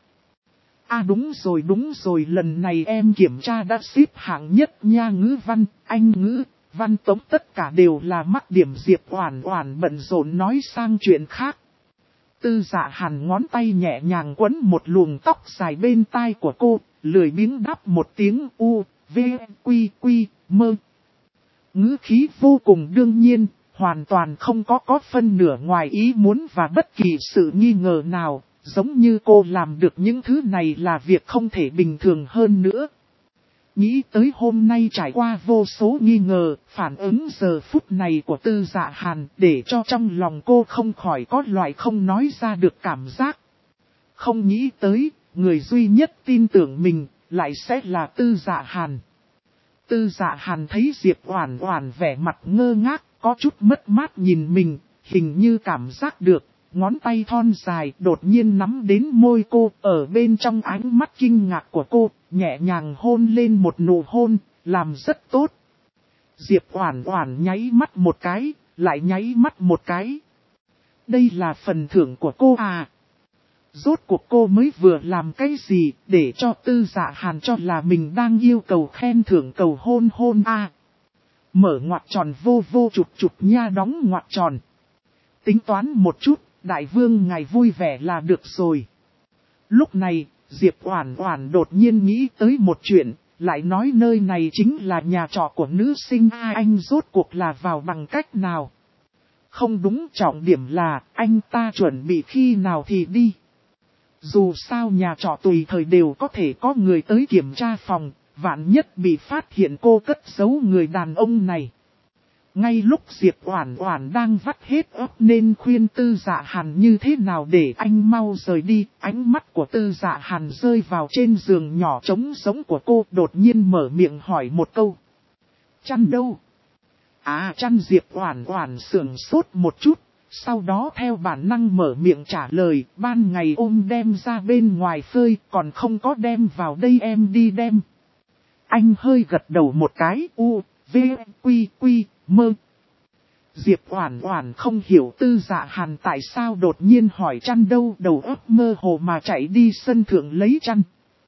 À đúng rồi, lần này em kiểm tra đã xếp hạng nhất nha, ngữ văn, Anh ngữ, văn tống tất cả đều là mắc điểm. Diệp Oản Oản bận rộn nói sang chuyện khác. Tư Dạ Hàn ngón tay nhẹ nhàng quấn một luồng tóc dài bên tai của cô, lười biếng đáp một tiếng u, v, quy, mơ. Ngữ khí vô cùng đương nhiên, hoàn toàn không có phân nửa ngoài ý muốn và bất kỳ sự nghi ngờ nào, giống như cô làm được những thứ này là việc không thể bình thường hơn nữa. Nghĩ tới hôm nay trải qua vô số nghi ngờ, phản ứng giờ phút này của Tư Dạ Hàn để cho trong lòng cô không khỏi có loại không nói ra được cảm giác. Không nghĩ tới, người duy nhất tin tưởng mình, lại sẽ là Tư Dạ Hàn. Tư Dạ Hàn thấy Diệp Oản Oản vẻ mặt ngơ ngác, có chút mất mát nhìn mình, hình như cảm giác được. Ngón tay thon dài đột nhiên nắm đến môi cô, ở bên trong ánh mắt kinh ngạc của cô, nhẹ nhàng hôn lên một nụ hôn, làm rất tốt. Diệp Oản Oản nháy mắt một cái, lại nháy mắt một cái. Đây là phần thưởng của cô à? Rốt cuộc cô mới vừa làm cái gì để cho Tư Dạ Hàn cho là mình đang yêu cầu khen thưởng cầu hôn à? Mở ngoặc tròn vô chụp nha, đóng ngoặc tròn. Tính toán một chút. Đại vương ngài vui vẻ là được rồi. Lúc này, Diệp Oản Oản đột nhiên nghĩ tới một chuyện, lại nói nơi này chính là nhà trọ của nữ sinh A, anh rốt cuộc là vào bằng cách nào? Không đúng, trọng điểm là anh ta chuẩn bị khi nào thì đi. Dù sao nhà trọ tùy thời đều có thể có người tới kiểm tra phòng, vạn nhất bị phát hiện cô cất giấu người đàn ông này. Ngay lúc Diệp Oản Oản đang vắt hết óc nên khuyên Tư Dạ Hàn như thế nào để anh mau rời đi, ánh mắt của Tư Dạ Hàn rơi vào trên giường nhỏ trống rỗng của cô, đột nhiên mở miệng hỏi một câu. Chăn đâu? À, chăn. Diệp Oản Oản sững sốt một chút, sau đó theo bản năng mở miệng trả lời, ban ngày ôm đem ra bên ngoài phơi, còn không có đem vào đây em đi đem. Anh hơi gật đầu một cái, u, v, quy, mơ. Diệp Oản Oản không hiểu Tư Dạ Hàn tại sao đột nhiên hỏi chăn đâu, đầu óc mơ hồ mà chạy đi sân thượng lấy chăn.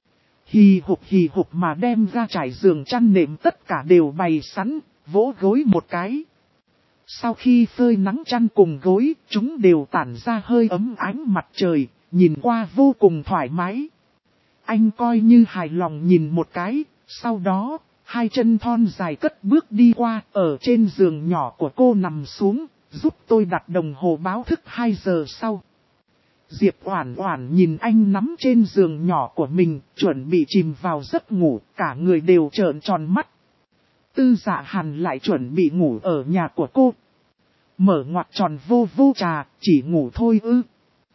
Hì hục mà đem ra trải giường chăn nệm tất cả đều bày sẵn, vỗ gối một cái. Sau khi phơi nắng chăn cùng gối, chúng đều tản ra hơi ấm ánh mặt trời, nhìn qua vô cùng thoải mái. Anh coi như hài lòng nhìn một cái, sau đó, hai chân thon dài cất bước đi qua, ở trên giường nhỏ của cô nằm xuống, giúp tôi đặt đồng hồ báo thức 2 giờ sau. Diệp Oản Oản nhìn anh nắm trên giường nhỏ của mình, chuẩn bị chìm vào giấc ngủ, cả người đều trợn tròn mắt. Tư Dạ Hàn lại chuẩn bị ngủ ở nhà của cô. Mở ngoặc tròn vô vô trà, chỉ ngủ thôi ư.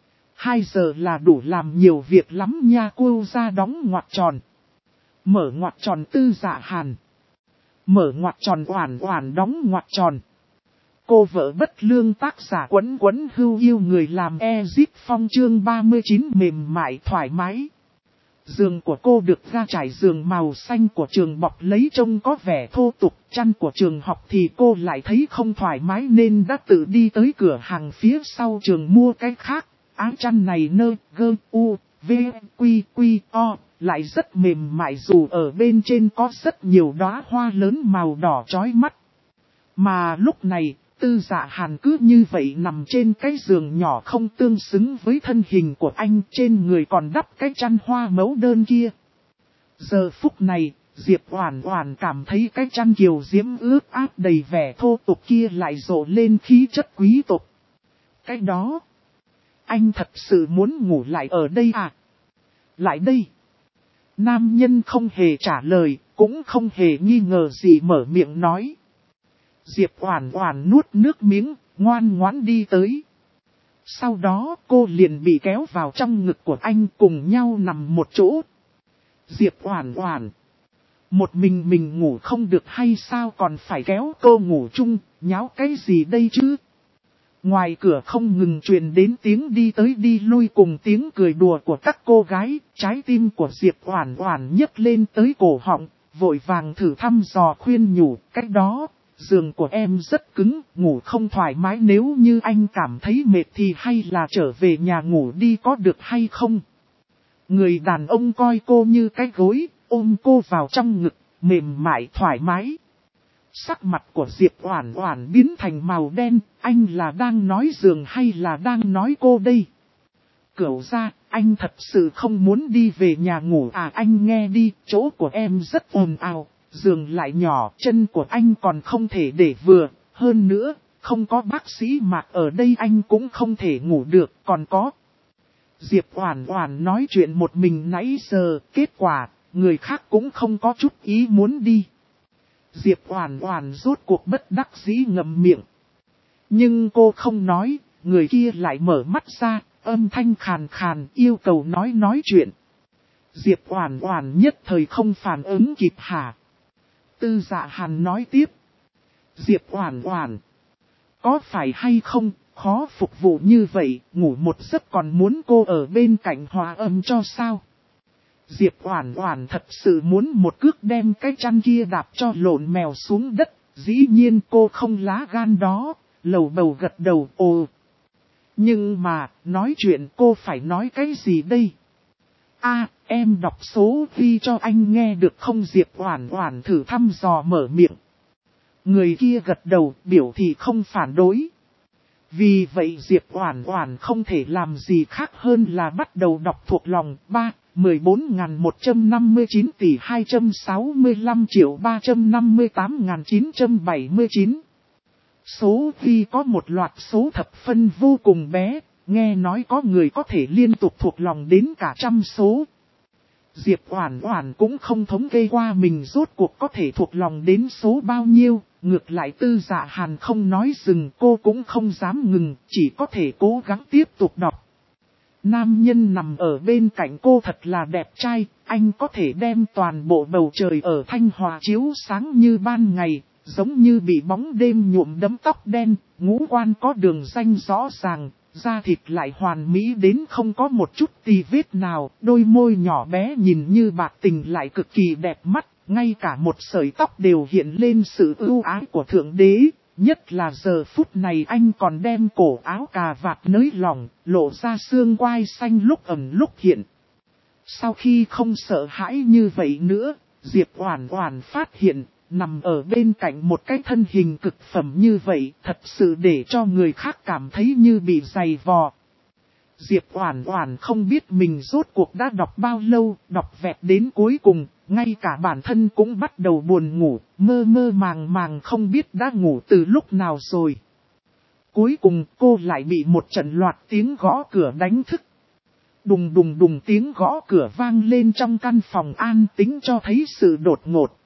2 giờ là đủ làm nhiều việc lắm nha, cô ra đóng ngoặc tròn. Mở ngoặc tròn Tư Dạ Hàn. Mở ngoặc tròn Oản Oản đóng ngoặc tròn. Cô vợ bất lương tác giả Quấn Quấn Hưu yêu người làm Ezip Phong chương 39 mềm mại thoải mái. Giường của cô được ga trải giường màu xanh của trường bọc lấy trông có vẻ thô tục, chăn của trường học thì cô lại thấy không thoải mái nên đã tự đi tới cửa hàng phía sau trường mua cái khác. Áo chăn này nơ, gơ, u, v, quy, quy, o, lại rất mềm mại dù ở bên trên có rất nhiều đóa hoa lớn màu đỏ chói mắt. Mà lúc này, Tư Dạ Hàn cứ như vậy nằm trên cái giường nhỏ không tương xứng với thân hình của anh, trên người còn đắp cái chăn hoa mẫu đơn kia. Giờ phút này, Diệp Oản Oản cảm thấy cái chăn kiều diễm ướt át đầy vẻ thô tục kia lại rộ lên khí chất quý tộc. Cái đó, anh thật sự muốn ngủ lại ở đây à? Lại đây. Nam nhân không hề trả lời, cũng không hề nghi ngờ gì mở miệng nói. Diệp Oản Oản nuốt nước miếng, ngoan ngoãn đi tới. Sau đó cô liền bị kéo vào trong ngực của anh, cùng nhau nằm một chỗ. Diệp Oản Oản, một mình ngủ không được hay sao còn phải kéo cô ngủ chung, nháo cái gì đây chứ? Ngoài cửa không ngừng truyền đến tiếng đi tới đi lui cùng tiếng cười đùa của các cô gái, trái tim của Diệp Oản Oản nhấc lên tới cổ họng, vội vàng thử thăm dò khuyên nhủ, cách đó. Giường của em rất cứng, ngủ không thoải mái, nếu như anh cảm thấy mệt thì hay là trở về nhà ngủ đi có được hay không? Người đàn ông coi cô như cái gối, ôm cô vào trong ngực, mềm mại thoải mái. Sắc mặt của Diệp Oản Oản biến thành màu đen, anh là đang nói giường hay là đang nói cô đây? Cửu gia, anh thật sự không muốn đi về nhà ngủ à? Anh nghe đi, chỗ của em rất ồn ào. Giường lại nhỏ, chân của anh còn không thể để vừa, hơn nữa, không có bác sĩ Mạc ở đây anh cũng không thể ngủ được, còn có. Diệp Oản Oản nói chuyện một mình nãy giờ, kết quả, người khác cũng không có chút ý muốn đi. Diệp Oản Oản rốt cuộc bất đắc dĩ ngậm miệng. Nhưng cô không nói, người kia lại mở mắt ra, âm thanh khàn khàn yêu cầu nói chuyện. Diệp Oản Oản nhất thời không phản ứng kịp hả? Tư Dạ Hàn nói tiếp. Diệp Oản Oản, có phải hay không, khó phục vụ như vậy, ngủ một giấc còn muốn cô ở bên cạnh hòa âm cho sao? Diệp Oản Oản thật sự muốn một cước đem cái chăn kia đạp cho lộn mèo xuống đất, dĩ nhiên cô không lá gan đó, lầu bầu gật đầu ồ. Nhưng mà, nói chuyện cô phải nói cái gì đây? Em đọc số ghi cho anh nghe được không? Diệp Oản Oản thử thăm dò mở miệng. Người kia gật đầu, biểu thị không phản đối. Vì vậy Diệp Oản Oản không thể làm gì khác hơn là bắt đầu đọc thuộc lòng. 14.159 tỷ 265.358.979. Số ghi có một loạt số thập phân vô cùng bé, nghe nói có người có thể liên tục thuộc lòng đến cả trăm số. Diệp Oản Oản cũng không thống kê qua mình rốt cuộc có thể thuộc lòng đến số bao nhiêu, ngược lại Tư Dạ Hàn không nói dừng, cô cũng không dám ngừng, chỉ có thể cố gắng tiếp tục đọc. Nam nhân nằm ở bên cạnh cô thật là đẹp trai, anh có thể đem toàn bộ bầu trời ở Thanh Hòa chiếu sáng như ban ngày, giống như bị bóng đêm nhuộm đẫm tóc đen, ngũ quan có đường ranh rõ ràng. Da thịt lại hoàn mỹ đến không có một chút tì vết nào, đôi môi nhỏ bé nhìn như bạc tình lại cực kỳ đẹp mắt, ngay cả một sợi tóc đều hiện lên sự ưu ái của Thượng Đế, nhất là giờ phút này anh còn đem cổ áo cà vạt nới lỏng, lộ ra xương quai xanh lúc ẩn lúc hiện. Sau khi không sợ hãi như vậy nữa, Diệp Oản Oản phát hiện, nằm ở bên cạnh một cái thân hình cực phẩm như vậy, thật sự để cho người khác cảm thấy như bị giày vò. Diệp Oản Oản không biết mình rốt cuộc đã đọc bao lâu, đọc vẹt đến cuối cùng, ngay cả bản thân cũng bắt đầu buồn ngủ, mơ mơ màng màng không biết đã ngủ từ lúc nào rồi. Cuối cùng cô lại bị một trận loạt tiếng gõ cửa đánh thức. Đùng đùng đùng tiếng gõ cửa vang lên trong căn phòng an tĩnh cho thấy sự đột ngột.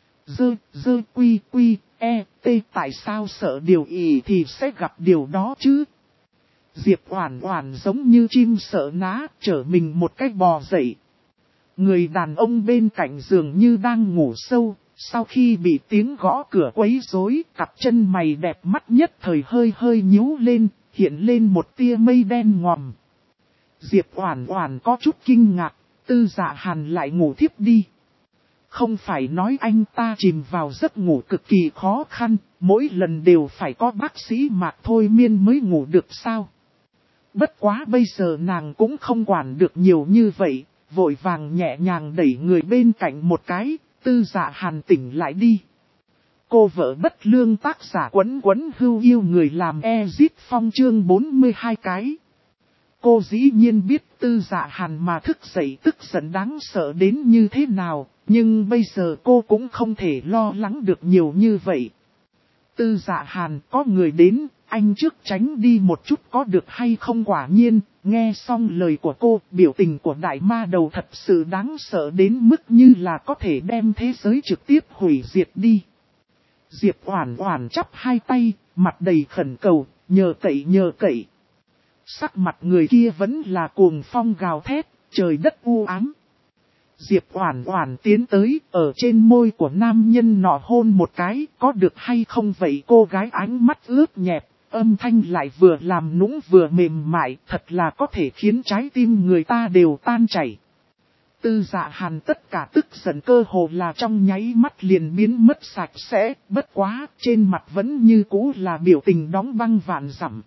Quy quy, tại sao sợ điều ý thì sẽ gặp điều đó chứ? Diệp Oản Oản giống như chim sợ ná, trở mình một cách bò dậy. Người đàn ông bên cạnh giường như đang ngủ sâu, sau khi bị tiếng gõ cửa quấy rối, cặp chân mày đẹp mắt nhất thời hơi hơi nhíu lên, hiện lên một tia mây đen ngòm. Diệp Oản Oản có chút kinh ngạc, Tư Dạ Hàn lại ngủ thiếp đi. Không phải nói anh ta chìm vào giấc ngủ cực kỳ khó khăn, mỗi lần đều phải có bác sĩ Mạc thôi miên mới ngủ được sao? Bất quá bây giờ nàng cũng không quản được nhiều như vậy, vội vàng nhẹ nhàng đẩy người bên cạnh một cái, Tư Dạ Hàn tỉnh lại đi. Cô vợ bất lương tác giả Quấn Quấn Hưu yêu người làm Ezit Phong chương 42 cái. Cô dĩ nhiên biết Tư Dạ Hàn mà thức dậy tức giận đáng sợ đến như thế nào, nhưng bây giờ cô cũng không thể lo lắng được nhiều như vậy. Tư Dạ Hàn, có người đến, anh trước tránh đi một chút có được hay không? Quả nhiên, nghe xong lời của cô, biểu tình của đại ma đầu thật sự đáng sợ đến mức như là có thể đem thế giới trực tiếp hủy diệt đi. Diệp Oản Oản chắp hai tay, mặt đầy khẩn cầu, nhờ cậy. Sắc mặt người kia vẫn là cuồng phong gào thét, trời đất u ám. Diệp Oản Oản tiến tới, ở trên môi của nam nhân nọ hôn một cái, có được hay không vậy? Cô gái ánh mắt ướt nhẹp, âm thanh lại vừa làm nũng vừa mềm mại, thật là có thể khiến trái tim người ta đều tan chảy. Tư Dạ Hàn tất cả tức giận cơ hồ là trong nháy mắt liền biến mất sạch sẽ, bất quá, trên mặt vẫn như cũ là biểu tình đóng băng vạn dặm.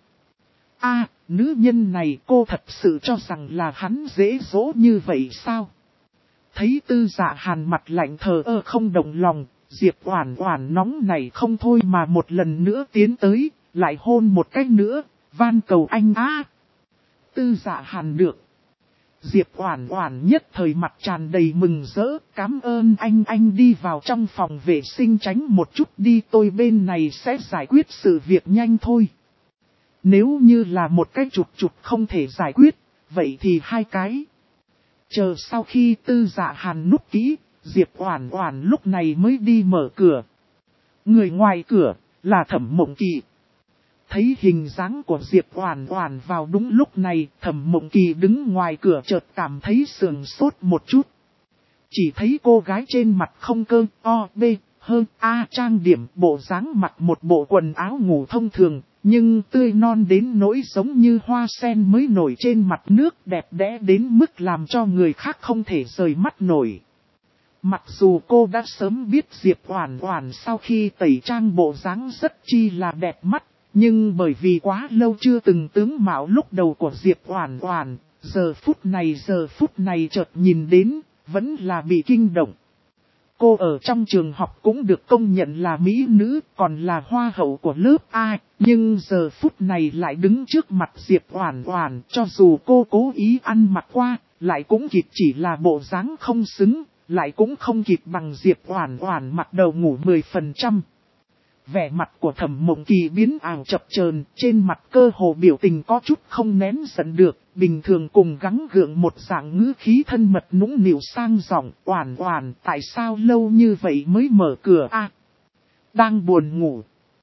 Nữ nhân này cô thật sự cho rằng là hắn dễ dỗ như vậy sao? Thấy Tư Dạ Hàn mặt lạnh thờ ơ không động lòng, Diệp Oản Oản nóng này không thôi mà một lần nữa tiến tới, lại hôn một cái nữa, van cầu anh Tư Dạ Hàn được. Diệp Oản Oản nhất thời mặt tràn đầy mừng rỡ, cảm ơn anh đi vào trong phòng vệ sinh tránh một chút đi, tôi bên này sẽ giải quyết sự việc nhanh thôi. Nếu như là một cái chụp không thể giải quyết, vậy thì hai cái. Chờ sau khi Tư Dạ Hàn núp kỹ, Diệp Oản Oản lúc này mới đi mở cửa. Người ngoài cửa là Thẩm Mộng Kỳ. Thấy hình dáng của Diệp Oản Oản vào đúng lúc này, Thẩm Mộng Kỳ đứng ngoài cửa chợt cảm thấy sườn sốt một chút. Chỉ thấy cô gái trên mặt không cơ, trang điểm, bộ dáng mặc một bộ quần áo ngủ thông thường, nhưng tươi non đến nỗi giống như hoa sen mới nổi trên mặt nước, đẹp đẽ đến mức làm cho người khác không thể rời mắt nổi. Mặc dù cô đã sớm biết Diệp Oản Oản sau khi tẩy trang bộ dáng rất chi là đẹp mắt, nhưng bởi vì quá lâu chưa từng tướng mạo lúc đầu của Diệp Oản Oản, giờ phút này chợt nhìn đến, vẫn là bị kinh động. Cô ở trong trường học cũng được công nhận là mỹ nữ, còn là hoa hậu của lớp A, nhưng giờ phút này lại đứng trước mặt Diệp Oản Oản, cho dù cô cố ý ăn mặc qua, lại cũng kịp chỉ là bộ dáng không xứng, lại cũng không kịp bằng Diệp Oản Oản mặc đầu ngủ 10%. Vẻ mặt của Thẩm Mộng Kỳ biến ảo chập chờn, trên mặt cơ hồ biểu tình có chút không nén giận được, bình thường cùng gắng gượng một dạng ngữ khí thân mật nũng nịu sang giọng, Oản Oản, tại sao lâu như vậy mới mở cửa đang buồn ngủ.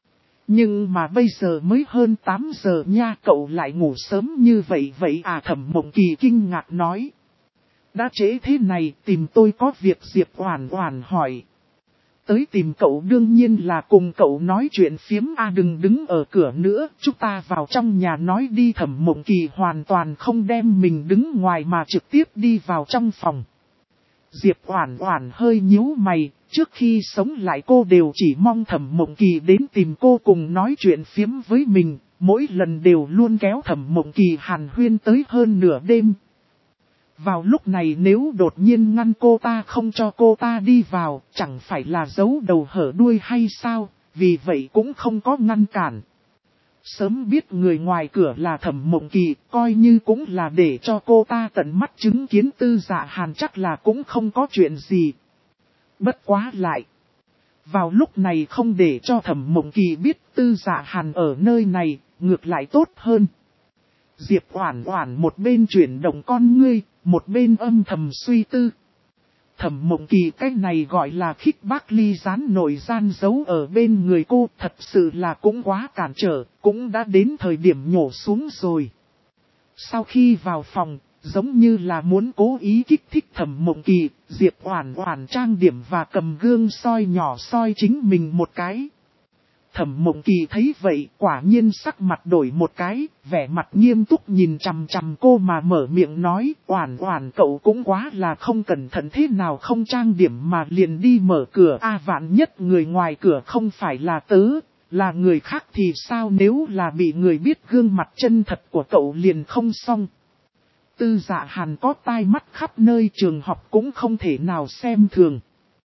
Nhưng mà bây giờ mới hơn 8 giờ nha, cậu lại ngủ sớm như vậy Thẩm Mộng Kỳ kinh ngạc nói. Đã trễ thế này, tìm tôi có việc? Diệp Oản Oản hỏi. Tới tìm cậu đương nhiên là cùng cậu nói chuyện phiếm đừng đứng ở cửa nữa, chúng ta vào trong nhà nói đi. Thẩm Mộng Kỳ hoàn toàn không đem mình đứng ngoài mà trực tiếp đi vào trong phòng. Diệp Oản Oản hơi nhíu mày, trước khi sống lại cô đều chỉ mong Thẩm Mộng Kỳ đến tìm cô cùng nói chuyện phiếm với mình, mỗi lần đều luôn kéo Thẩm Mộng Kỳ hàn huyên tới hơn nửa đêm. Vào lúc này nếu đột nhiên ngăn cô ta không cho cô ta đi vào, chẳng phải là giấu đầu hở đuôi hay sao, vì vậy cũng không có ngăn cản. Sớm biết người ngoài cửa là Thẩm Mộng Kỳ, coi như cũng là để cho cô ta tận mắt chứng kiến Tư Dạ Hàn, chắc là cũng không có chuyện gì. Bất quá lại. Vào lúc này không để cho Thẩm Mộng Kỳ biết Tư Dạ Hàn ở nơi này, ngược lại tốt hơn. Diệp Oản Oản một bên chuyển động con ngươi, một bên âm thầm suy tư. Thẩm Mộng Kỳ cái này gọi là khích bác ly gián nội gian giấu ở bên người cô, thật sự là cũng quá cản trở, cũng đã đến thời điểm nhổ xuống rồi. Sau khi vào phòng, giống như là muốn cố ý kích thích Thẩm Mộng Kỳ, Diệp Oản Oản trang điểm và cầm gương soi nhỏ soi chính mình một cái. Thẩm Mộng Kỳ thấy vậy, quả nhiên sắc mặt đổi một cái, vẻ mặt nghiêm túc nhìn chằm chằm cô mà mở miệng nói, Oản Oản cậu cũng quá là không cẩn thận thế nào không trang điểm mà liền đi mở cửa. Vạn nhất người ngoài cửa không phải là tớ, là người khác thì sao, nếu là bị người biết gương mặt chân thật của cậu liền không xong. Tư Dạ Hàn có tai mắt khắp nơi trường học cũng không thể nào xem thường.